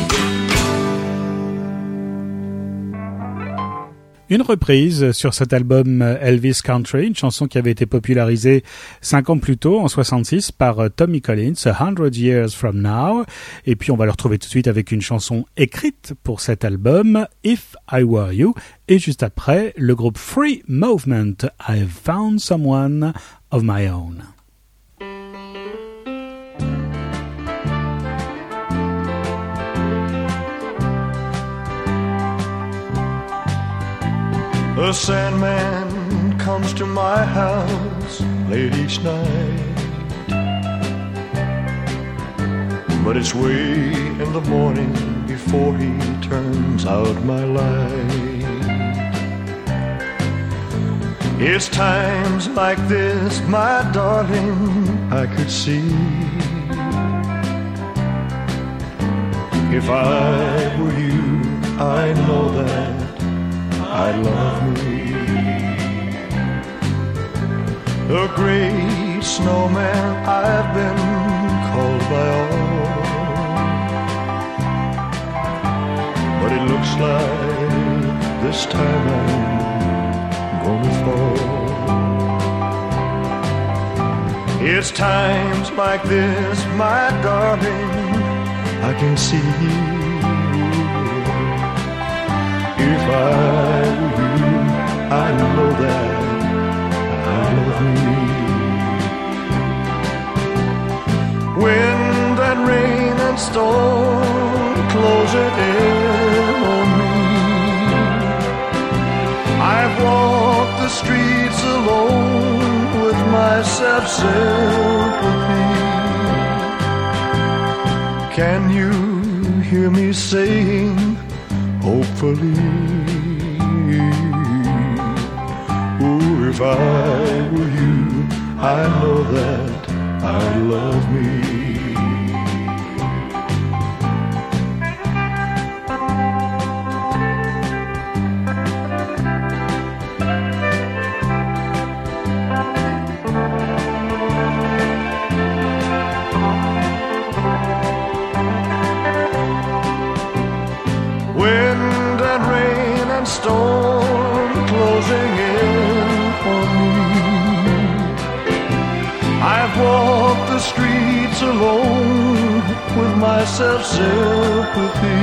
Une reprise sur cet album Elvis Country, une chanson qui avait été popularisée cinq ans plus tôt, en soixante-six, par Tommy Collins, A Hundred Years From Now. Et puis on va le retrouver tout de suite avec une chanson écrite pour cet album, If I Were You. Et juste après, le groupe Free Movement, I've Found Someone of My Own. The Sandman comes to my house late each night, but it's way in the morning before he turns out my light. It's times like this, my darling, I could see. If I were you, I know that I love me. A great snowman I've been called by all, but it looks like this time I'm gonna fall. It's times like this, my darling, I can see. If I were you, I know that I love me. Wind and rain and storm closing in on me. I've walked the streets alone with my self-sympathy. Can you hear me saying, hopefully, ooh, if I were you, I know that I love me. Storm closing in on me. I've walked the streets alone with my self-sympathy.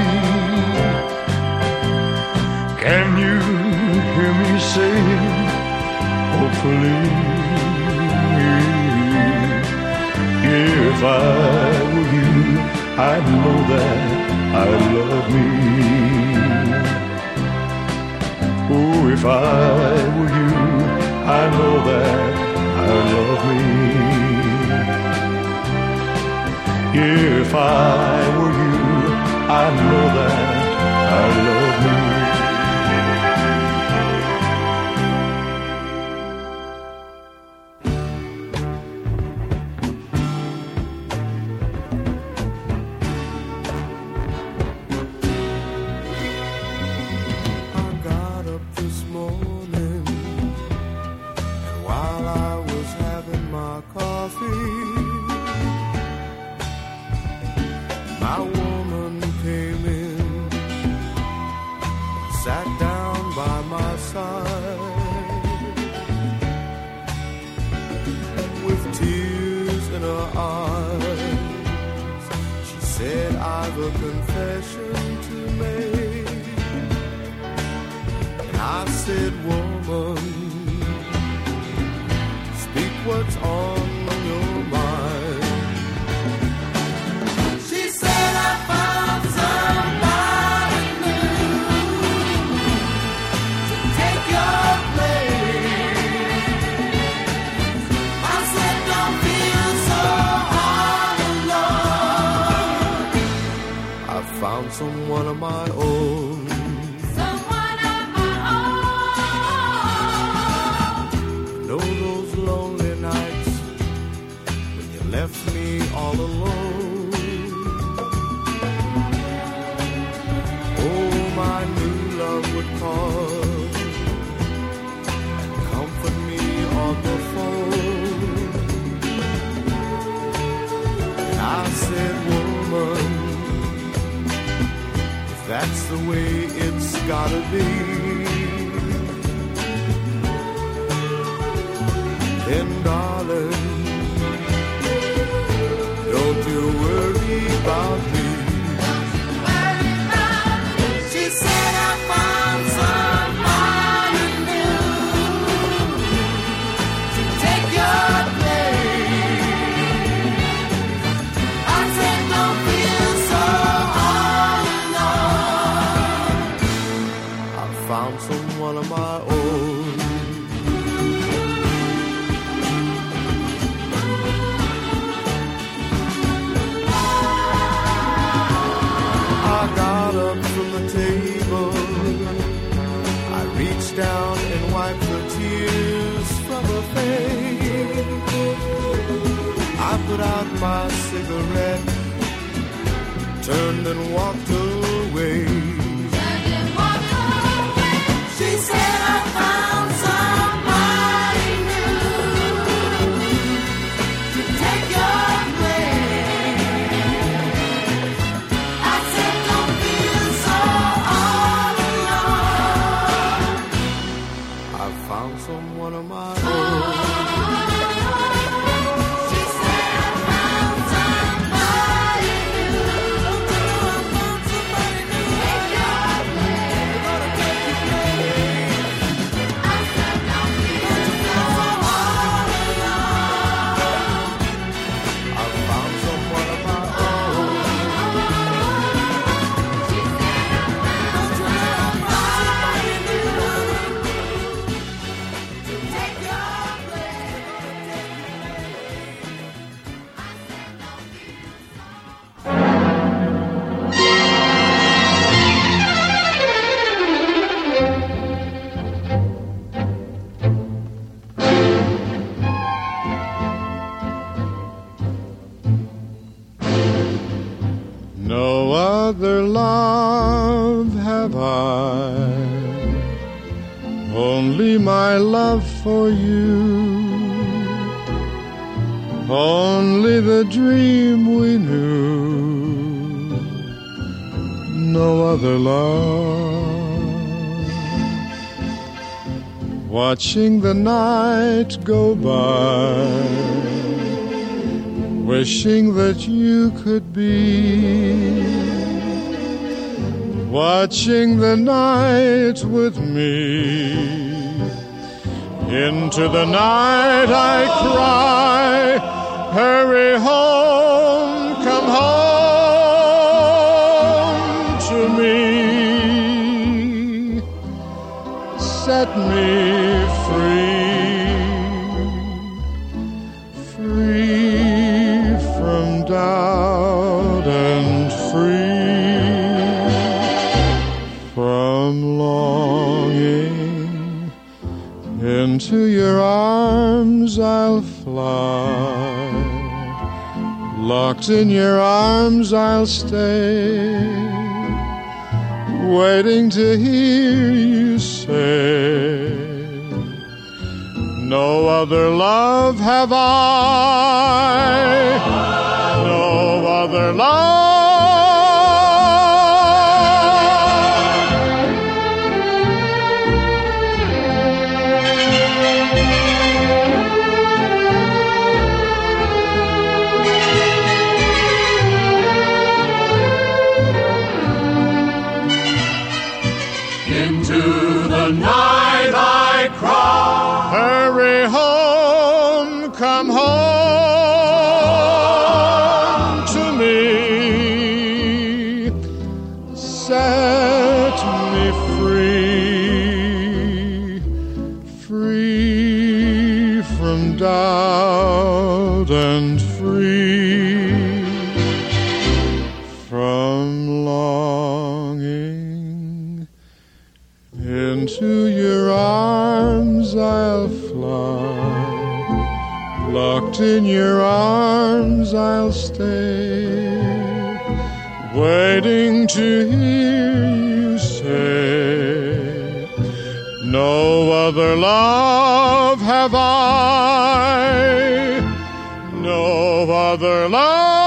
Can you hear me saying, hopefully, if I were you, I'd know that I love me. Oh, if I were you, I know that I love me. If I were you, I know that I love me. I've found someone of my own. Someone of my own. You know those lonely nights when you left me all alone. Oh, my new love would call and comfort me on the phone. And I said, woman, if that's the way it's gotta be, then darling, don't you worry about me. She said I found somebody new to take your place. I said don't feel so all alone. I found someone of my own. I got up from the table, I reached down and wiped the tears from her face. I put out my cigarette, turned and walked away. She said I found somebody new to take your place. I said don't feel so all alone. I found someone of my own. She said I found somebody new. I found somebody new. Take your place. Gonna take your place. I said don't feel so all alone. I found someone of my own. She said I found somebody new to take your place. No other love have I, only my love for you, only the dream we knew, no other love. Watching the night go by, wishing that you could be, watching the night with me. Into the night I cry, hurry home, come home to me. Set me free, free from doubt and free from longing. Into your arms I'll fly, locked in your arms I'll stay, waiting to hear you say, no other love have I, no other love. Into the night I cry, Hurry home, come home to me. Set me free, free from doubt and free from I'm longing. Into your arms I'll fly. Locked in your arms I'll stay, waiting to hear you say, no other love have I, no other love.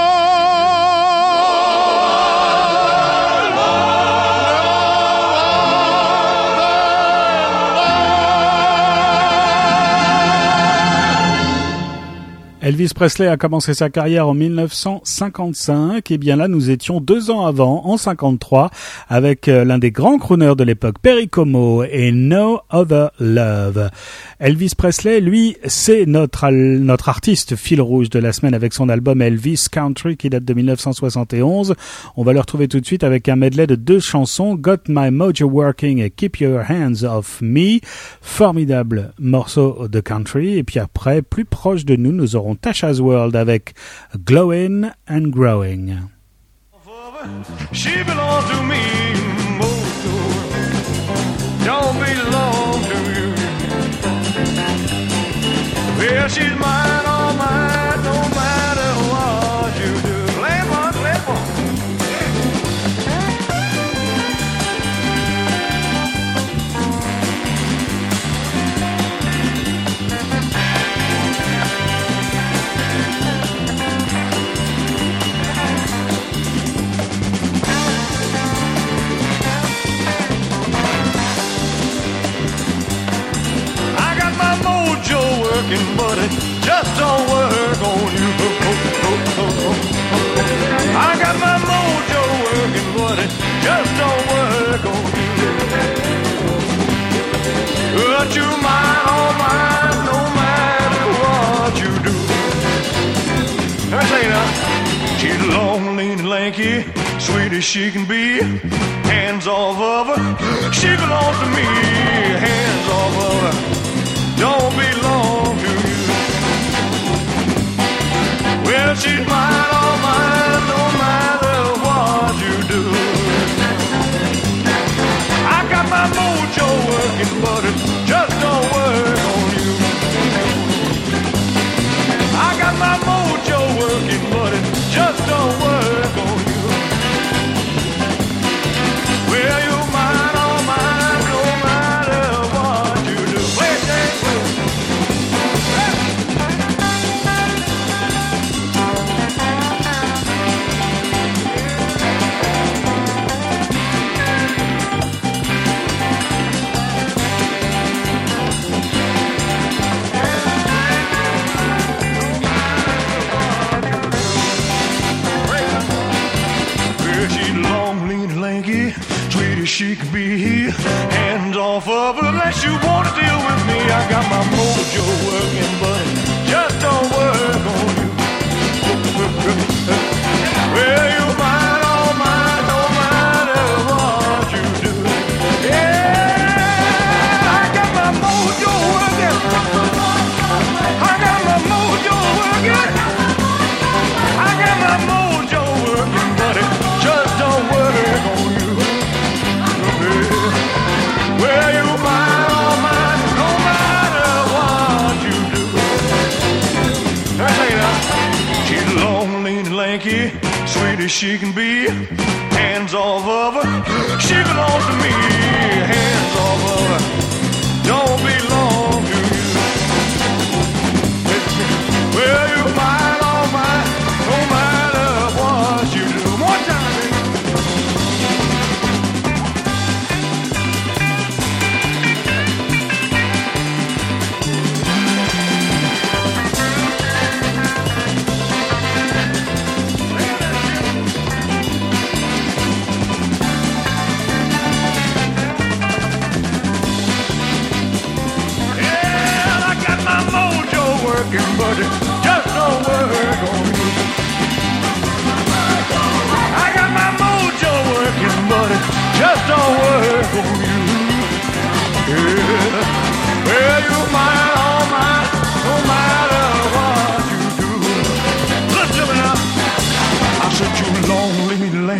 Elvis Presley a commencé sa carrière en mille neuf cent cinquante-cinq, et bien là nous étions deux ans avant, en cinquante-trois, avec l'un des grands crooners de l'époque, Perry Como et No Other Love. Elvis Presley, lui, c'est notre notre artiste fil rouge de la semaine avec son album Elvis Country qui date de mille neuf cent soixante et onze. On va le retrouver tout de suite avec un medley de deux chansons, Got My Mojo Working et Keep Your Hands Off Me. Formidable morceau de country. Et puis après, plus proche de nous, nous aurons Tasha's World avec Glowing and Growing. She belongs to me, Mojo. Don't belong to you. Well, she's mine, all mine, no matter what you do. Play one, play one. But it just don't work on you. I got my mojo working, but it just don't work on you. But you mine, all mine, no matter what you do. Let me say now, she's long, lean, and lanky, sweet as she can be. Hands off of her, she belongs to me. Hands off of her, don't belong to you. Well, she's mine, all mine, no matter what you do. I got my mojo working, but it just don't work on you. I got my mojo working, but it just don't work on you. Well, you're mine, all mine, no matter what you do. Play that well. She could be hands off of her unless you want to deal with me. I got my mojo working, but it just don't work on you. Well, you're mine, all mine, no matter what you do. Yeah, I got my mojo working. I got my mojo working. I got my mojo working, but it just don't work on you. Well, you're mine, all mine, no matter what you do. Let's take it out. She's long, lean, and lanky, sweet as she can be. Hands off of her, she belongs to me. Hands off of her, don't belong to you. Well, you're mine, all mine, no matter what you do. One time, baby.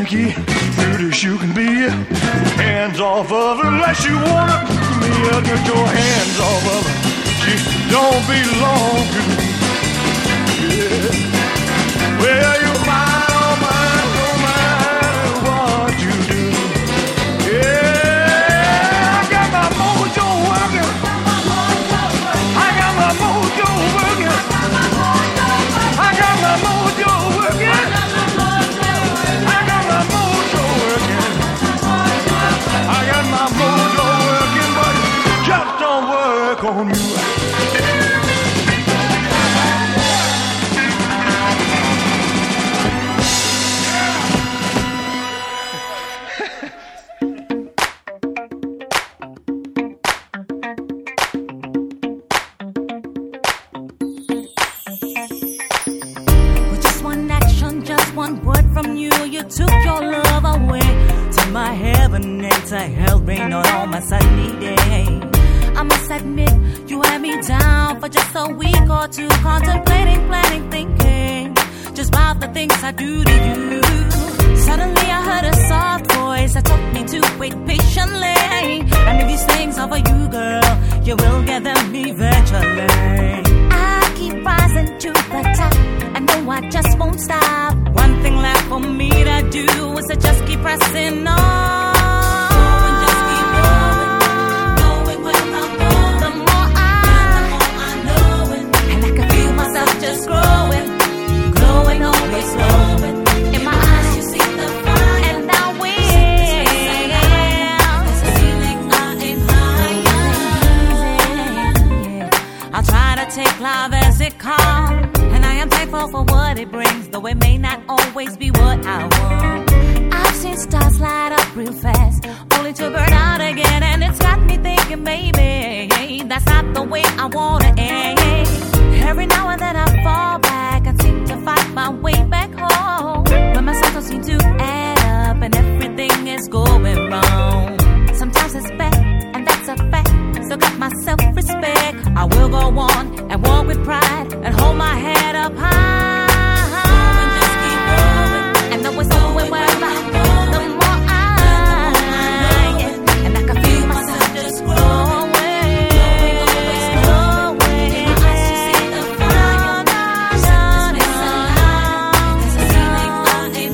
cranky, cute as you can be. Hands off of her unless you wanna me. Get your hands off of her. She don't belong to me. Yeah. Well, you're mine, oh mine, no matter what you do. Yeah, I got my mojo working. I got my mojo working. I got my mojo working. I got my mojo working. I got my mojo working, but it just don't work on you. Took your love away to my heaven and to hell rain on all my sunny day. I must admit, you had me down for just a week or two, contemplating, planning, thinking just about the things I do to you. Suddenly I heard a soft voice that told me to wait patiently. And if these things are for you, girl, you will get them eventually. I keep rising to the top. I know I just won't stop. One thing left for me to do is to just keep pressing on. And just keep going, going where I'm going. The more I, the more I know it. And I can feel myself just growing, glowing, always glowing. In my eyes you see the fire, and I will. There's a feeling I ain't higher. I'll try to take love as it comes. I'm thankful for what it brings, though it may not always be what I want. I've seen stars light up real fast, only to burn out again, and it's got me thinking, baby, that's not the way I wanna end. Every now and then I fall back and seem to find my way back home, but my cycles seem to add up and everything is going wrong. Sometimes it's bad, and that's a fact. Still got my self-respect. I will go on and walk with pride and hold my head up high. And just keep going. And know it's going where I go. The more I, yeah. And I can feel myself just growing, always growing. In my eyes you see the fire. Set this place alive. There's a feeling I ain't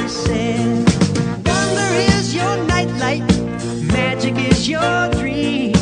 Magic is your dream.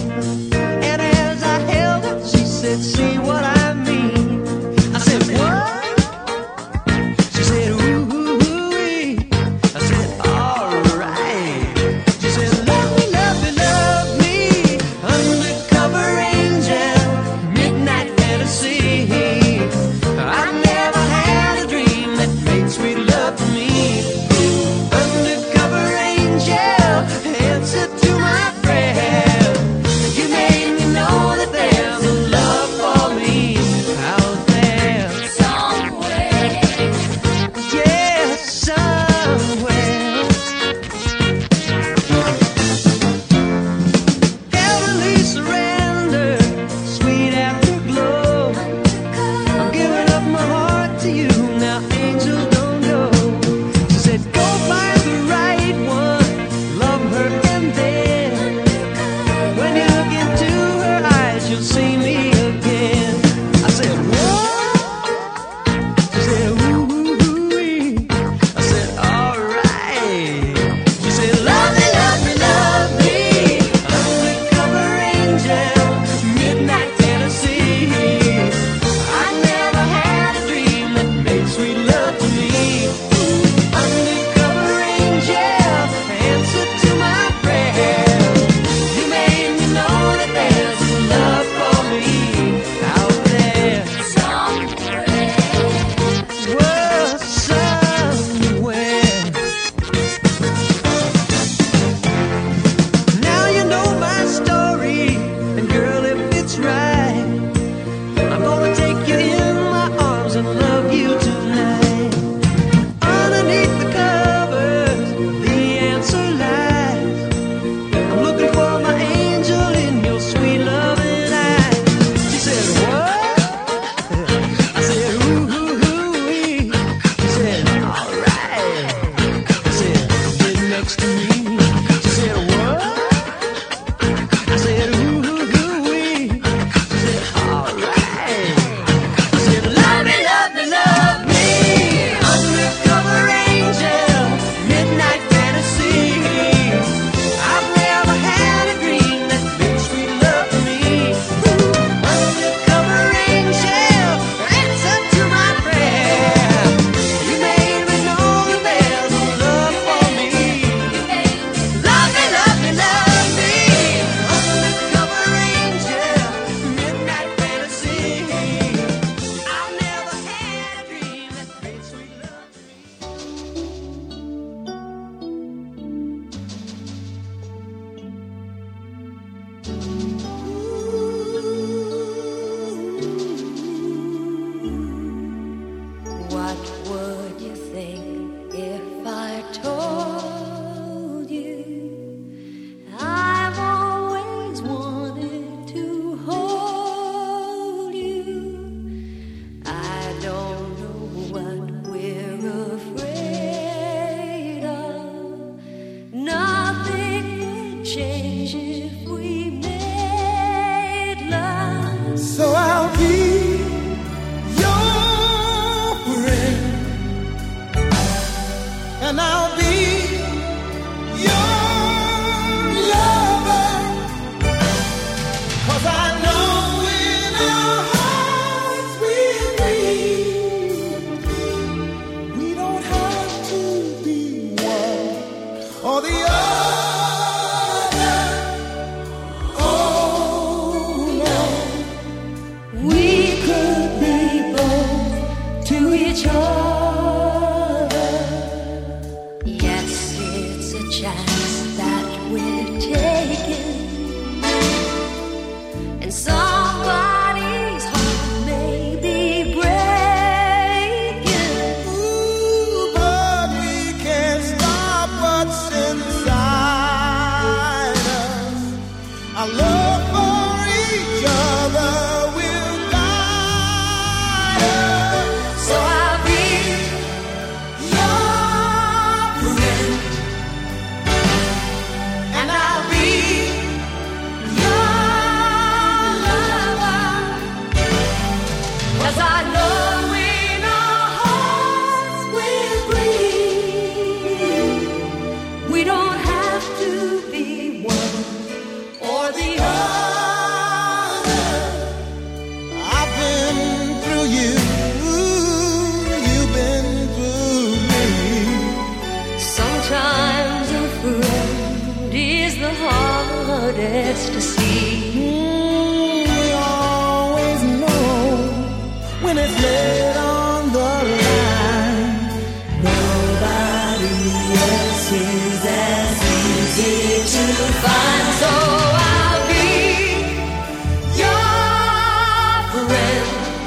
is laid on the line. Nobody else is as easy to find. So I'll be your friend,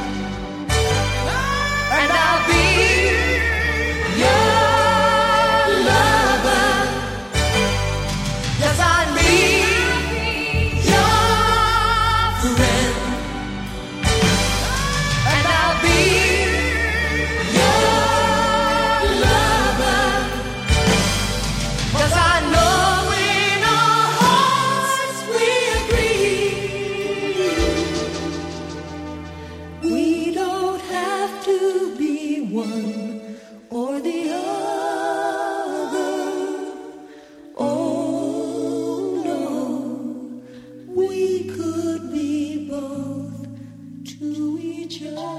and I'll be your lover. Yes, I'll be your friend, and I'll be your lover. 'Cause I know in our hearts we agree. We don't have to be one or the other. Oh no, we could be both to each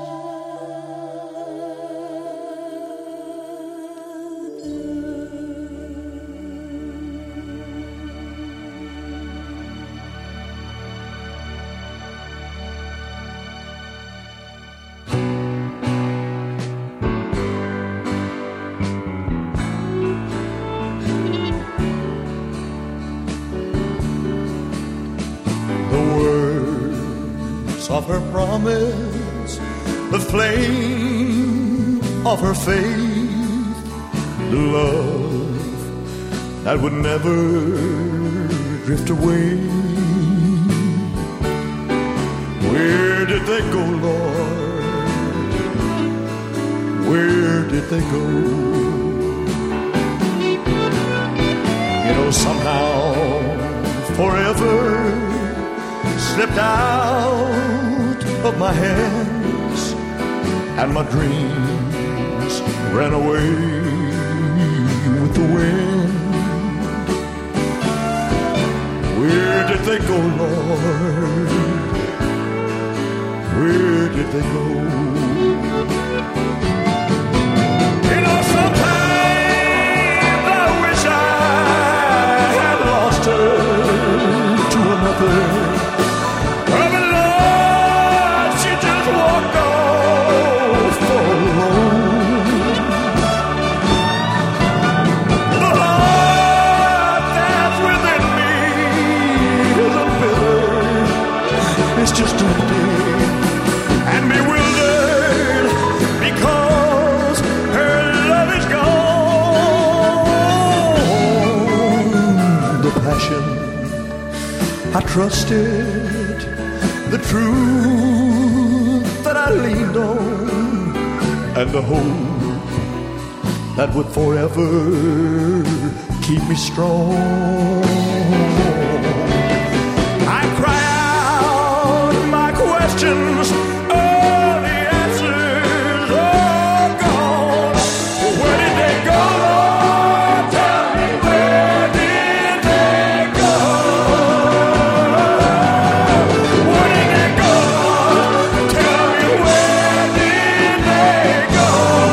The words of her promise, the flame of her faith, the love that would never drift away. Where did they go, Lord? Where did they go? You know, somehow, forever slipped out of my hands, and my dreams ran away with the wind. Where did they go, Lord? Where did they go? You know, sometimes I wish I had lost her to another. Oh, but Lord, she just walked off alone. The heart that's within me isn't bitter, it's just empty and bewildered because her love is gone. The passion I trusted, the truth that I leaned on, and the hope that would forever keep me strong. I cry out my questions, all the answers are gone. Where did they go, Lord? Tell me, where did they go? Where did they go? Tell me, where did they go?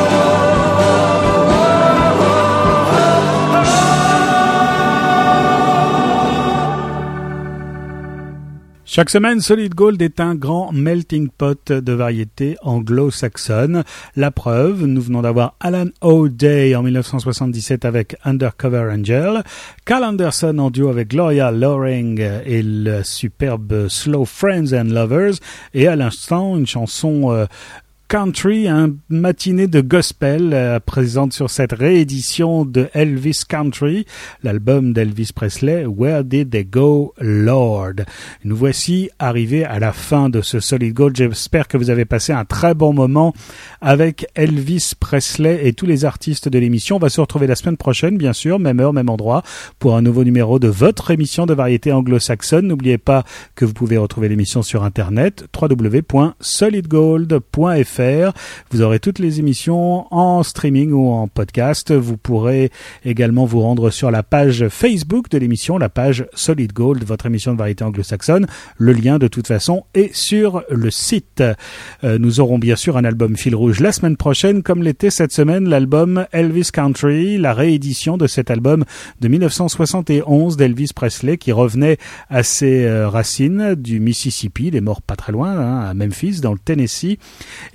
Chaque semaine, Solid Gold est un grand melting pot de variétés anglo-saxonnes. La preuve, nous venons d'avoir Alan O'Day en dix-neuf cent soixante-dix-sept avec Undercover Angel, Carl Anderson en duo avec Gloria Loring et le superbe Slow Friends and Lovers, et à l'instant, une chanson euh, country, un matinée de gospel euh, présente sur cette réédition de Elvis Country, l'album d'Elvis Presley, Where Did They Go, Lord? Nous voici arrivés à la fin de ce Solid Gold. J'espère que vous avez passé un très bon moment avec Elvis Presley et tous les artistes de l'émission. On va se retrouver la semaine prochaine, bien sûr, même heure, même endroit, pour un nouveau numéro de votre émission de variété anglo-saxonne. N'oubliez pas que vous pouvez retrouver l'émission sur internet, w w w point solid gold point f r. Vous aurez toutes les émissions en streaming ou en podcast. Vous pourrez également vous rendre sur la page Facebook de l'émission, la page Solid Gold, votre émission de variété anglo-saxonne. Le lien, de toute façon, est sur le site. Euh, nous aurons bien sûr un album fil rouge la semaine prochaine, comme l'était cette semaine l'album Elvis Country, la réédition de cet album de dix-neuf cent soixante et onze d'Elvis Presley, qui revenait à ses euh, racines du Mississippi. Il est mort pas très loin, hein, à Memphis, dans le Tennessee. Et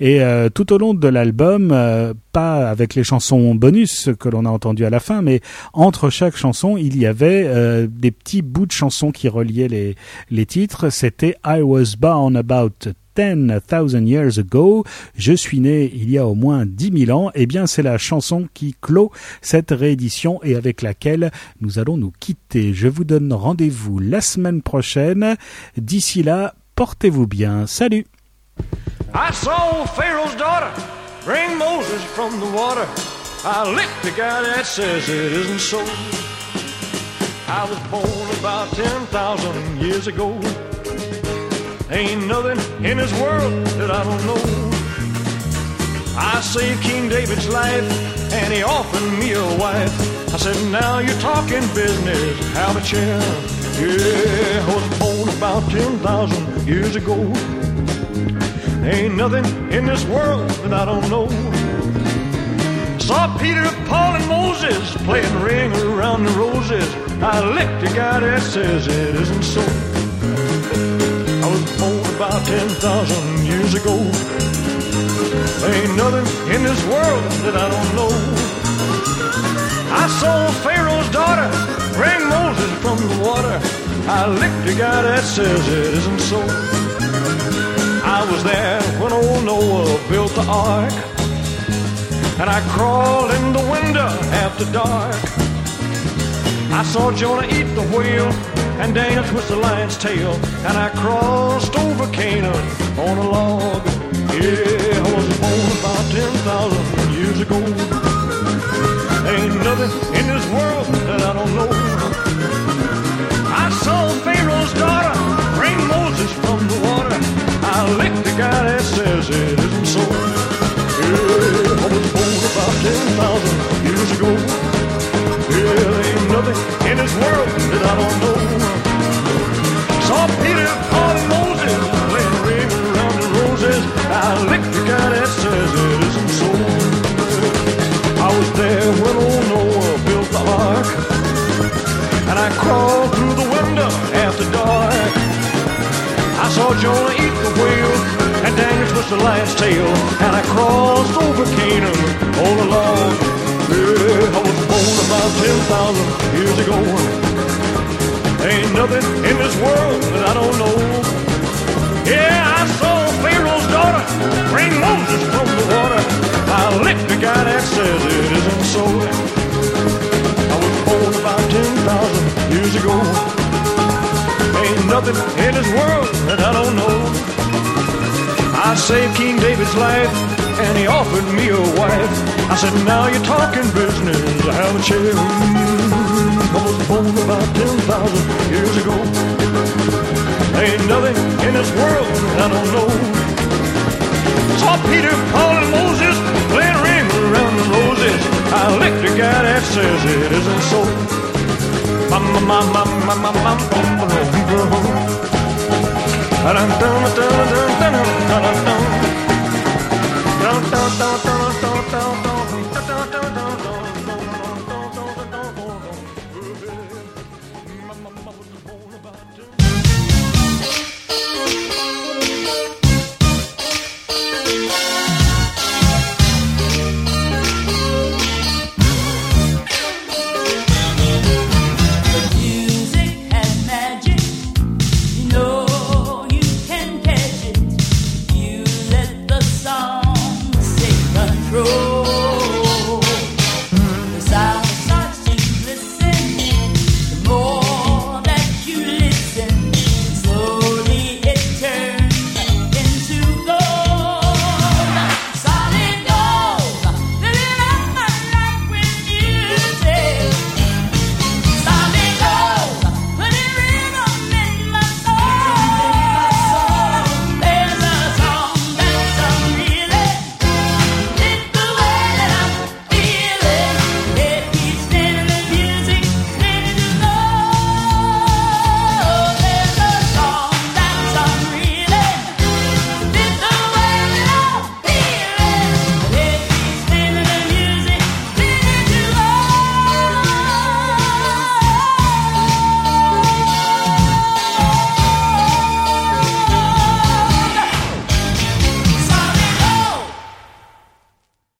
Et euh, tout au long de l'album, euh, pas avec les chansons bonus que l'on a entendues à la fin, mais entre chaque chanson, il y avait euh, des petits bouts de chansons qui reliaient les, les titres. C'était I Was Born About ten thousand years ago, je suis né il y a au moins dix mille ans. Eh bien, c'est la chanson qui clôt cette réédition et avec laquelle nous allons nous quitter. Je vous donne rendez-vous la semaine prochaine. D'ici là, portez-vous bien. Salut! I saw Pharaoh's daughter bring Moses from the water. I licked the guy that says it isn't so. I was born about ten thousand years ago. Ain't nothing in this world that I don't know. I saved King David's life and he offered me a wife. I said, now you're talking business, have a chair. Yeah, I was born about ten thousand years ago. Ain't nothing in this world that I don't know. Saw Peter, Paul, and Moses playing ring around the roses. I licked the guy that says it isn't so. I was born about ten thousand years ago. Ain't nothing in this world that I don't know. I saw Pharaoh's daughter bring Moses from the water. I licked the guy that says it isn't so. I was there when old Noah built the ark, and I crawled in the window after dark. I saw Jonah eat the whale and Daniel twist the lion's tail, and I crossed over Canaan on a log. Yeah, I was born about ten thousand years ago. Ain't nothing in this world that I don't know. I saw Pharaoh's daughter bring Moses from the water. I licked the guy that says it isn't so. Yeah, I was born about ten thousand years ago. Yeah, there ain't nothing in this world that I don't know. Saw Peter, Paul, and Moses playing ring around the roses. I licked the guy that says it isn't so. I was there when old Noah built the ark, and I crawled through the window after dark. I saw Jonah eat the whale and Daniel twist the lion's tail, and I crossed over Canaan all along. Yeah, I was born about ten thousand years ago. Ain't nothing in this world that I don't know. Yeah, I saw Pharaoh's daughter bring Moses from the water. I licked the guy that says it isn't so. I was born about ten thousand years ago. Ain't nothing in this world that I don't know. I saved King David's life and he offered me a wife. I said, now you're talking business, have a chair. I was born about ten thousand years ago. Ain't nothing in this world that I don't know. Saw Peter, Paul, and Moses playing ring around the roses. I licked the guy that says it isn't so. Mama, mama, mama, mama, mama, mama, mama,